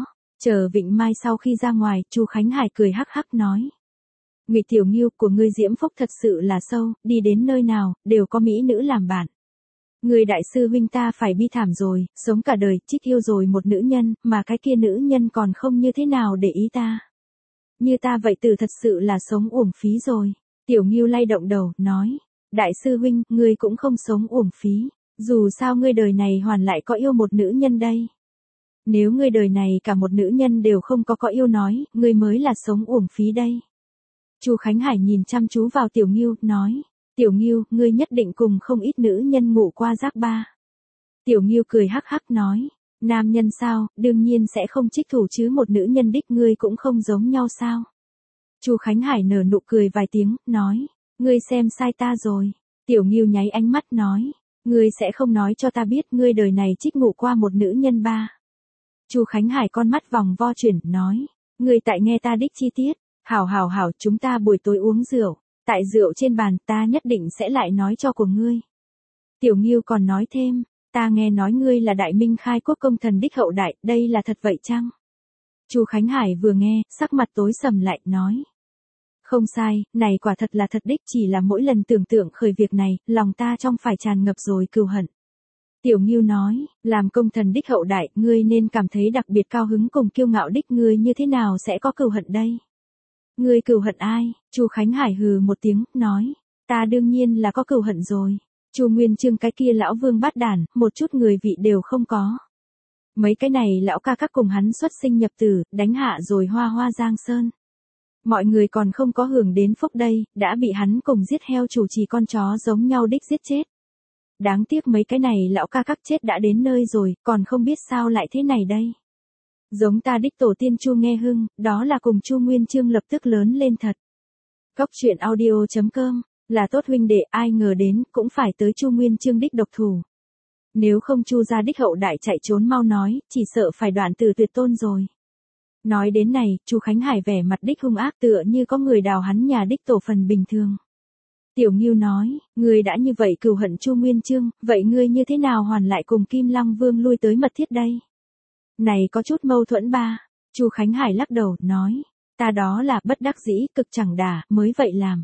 Chờ Vịnh Mai sau khi ra ngoài, Chu Khánh Hải cười hắc hắc nói. Ngụy Tiểu Ngưu, của ngươi diễm phúc thật sự là sâu, đi đến nơi nào, đều có mỹ nữ làm bạn. Người đại sư huynh ta phải bi thảm rồi, sống cả đời, trích yêu rồi một nữ nhân, mà cái kia nữ nhân còn không như thế nào để ý ta. Như ta vậy từ thật sự là sống uổng phí rồi. Tiểu Ngưu lay động đầu, nói. Đại sư huynh, ngươi cũng không sống uổng phí. Dù sao ngươi đời này hoàn lại có yêu một nữ nhân đây. Nếu ngươi đời này cả một nữ nhân đều không có có yêu nói, ngươi mới là sống uổng phí đây. Chu Khánh Hải nhìn chăm chú vào Tiểu Ngưu, nói. Tiểu Ngưu, ngươi nhất định cùng không ít nữ nhân ngủ qua giác ba. Tiểu Ngưu cười hắc hắc nói. Nam nhân sao, đương nhiên sẽ không trích thủ chứ một nữ nhân đích ngươi cũng không giống nhau sao. Chu Khánh Hải nở nụ cười vài tiếng, nói. Ngươi xem sai ta rồi. Tiểu Ngưu nháy ánh mắt nói. Ngươi sẽ không nói cho ta biết ngươi đời này trích ngủ qua một nữ nhân ba. Chu Khánh Hải con mắt vòng vo chuyển, nói. Ngươi tại nghe ta đích chi tiết. Hảo hảo hảo, chúng ta buổi tối uống rượu. Tại rượu trên bàn ta nhất định sẽ lại nói cho của ngươi. Tiểu Ngưu còn nói thêm. Ta nghe nói ngươi là đại minh khai quốc công thần đích hậu đại, đây là thật vậy chăng? Chu Khánh Hải vừa nghe, sắc mặt tối sầm lại, nói. Không sai, này quả thật là thật đích, chỉ là mỗi lần tưởng tượng khởi việc này, lòng ta trong phải tràn ngập rồi cừu hận. Tiểu Ngưu nói, làm công thần đích hậu đại, ngươi nên cảm thấy đặc biệt cao hứng cùng kiêu ngạo đích, ngươi như thế nào sẽ có cừu hận đây? Ngươi cừu hận ai? Chu Khánh Hải hừ một tiếng, nói. Ta đương nhiên là có cừu hận rồi. Chu Nguyên Chương cái kia lão vương bát đản, một chút người vị đều không có. Mấy cái này lão ca các cùng hắn xuất sinh nhập tử, đánh hạ rồi hoa hoa giang sơn. Mọi người còn không có hưởng đến phúc đây, đã bị hắn cùng giết heo chủ trì con chó giống nhau đích giết chết. Đáng tiếc mấy cái này lão ca các chết đã đến nơi rồi, còn không biết sao lại thế này đây. Giống ta đích tổ tiên Chu Nghe Hưng, đó là cùng Chu Nguyên Chương lập tức lớn lên thật. Góc truyện audio chấm com, là tốt huynh đệ, ai ngờ đến, cũng phải tới Chu Nguyên Chương đích độc thủ. Nếu không Chu gia đích hậu đại chạy trốn mau nói, chỉ sợ phải đoạn từ tuyệt tôn rồi. Nói đến này, Chu Khánh Hải vẻ mặt đích hung ác tựa như có người đào hắn nhà đích tổ phần bình thường. Tiểu Ngưu nói, ngươi đã như vậy cừu hận Chu Nguyên Chương, vậy ngươi như thế nào hoàn lại cùng Kim Lăng Vương lui tới mật thiết đây? Này có chút mâu thuẫn ba. Chu Khánh Hải lắc đầu, nói, ta đó là bất đắc dĩ, cực chẳng đà, mới vậy làm.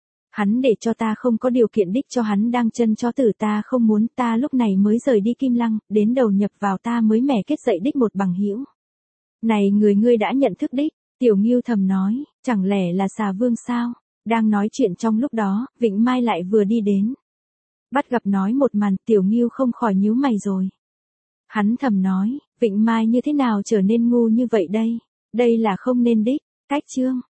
Hắn để cho ta không có điều kiện đích cho hắn đang chân cho tử ta không muốn, ta lúc này mới rời đi Kim Lăng, đến đầu nhập vào ta mới mẻ kết dậy đích một bằng hữu. Này người ngươi đã nhận thức đích, Tiểu Ngưu thầm nói, chẳng lẽ là xà vương sao? Đang nói chuyện trong lúc đó, Vịnh Mai lại vừa đi đến. Bắt gặp nói một màn, Tiểu Ngưu không khỏi nhíu mày rồi. Hắn thầm nói, Vịnh Mai như thế nào trở nên ngu như vậy đây? Đây là không nên đích. Cách chương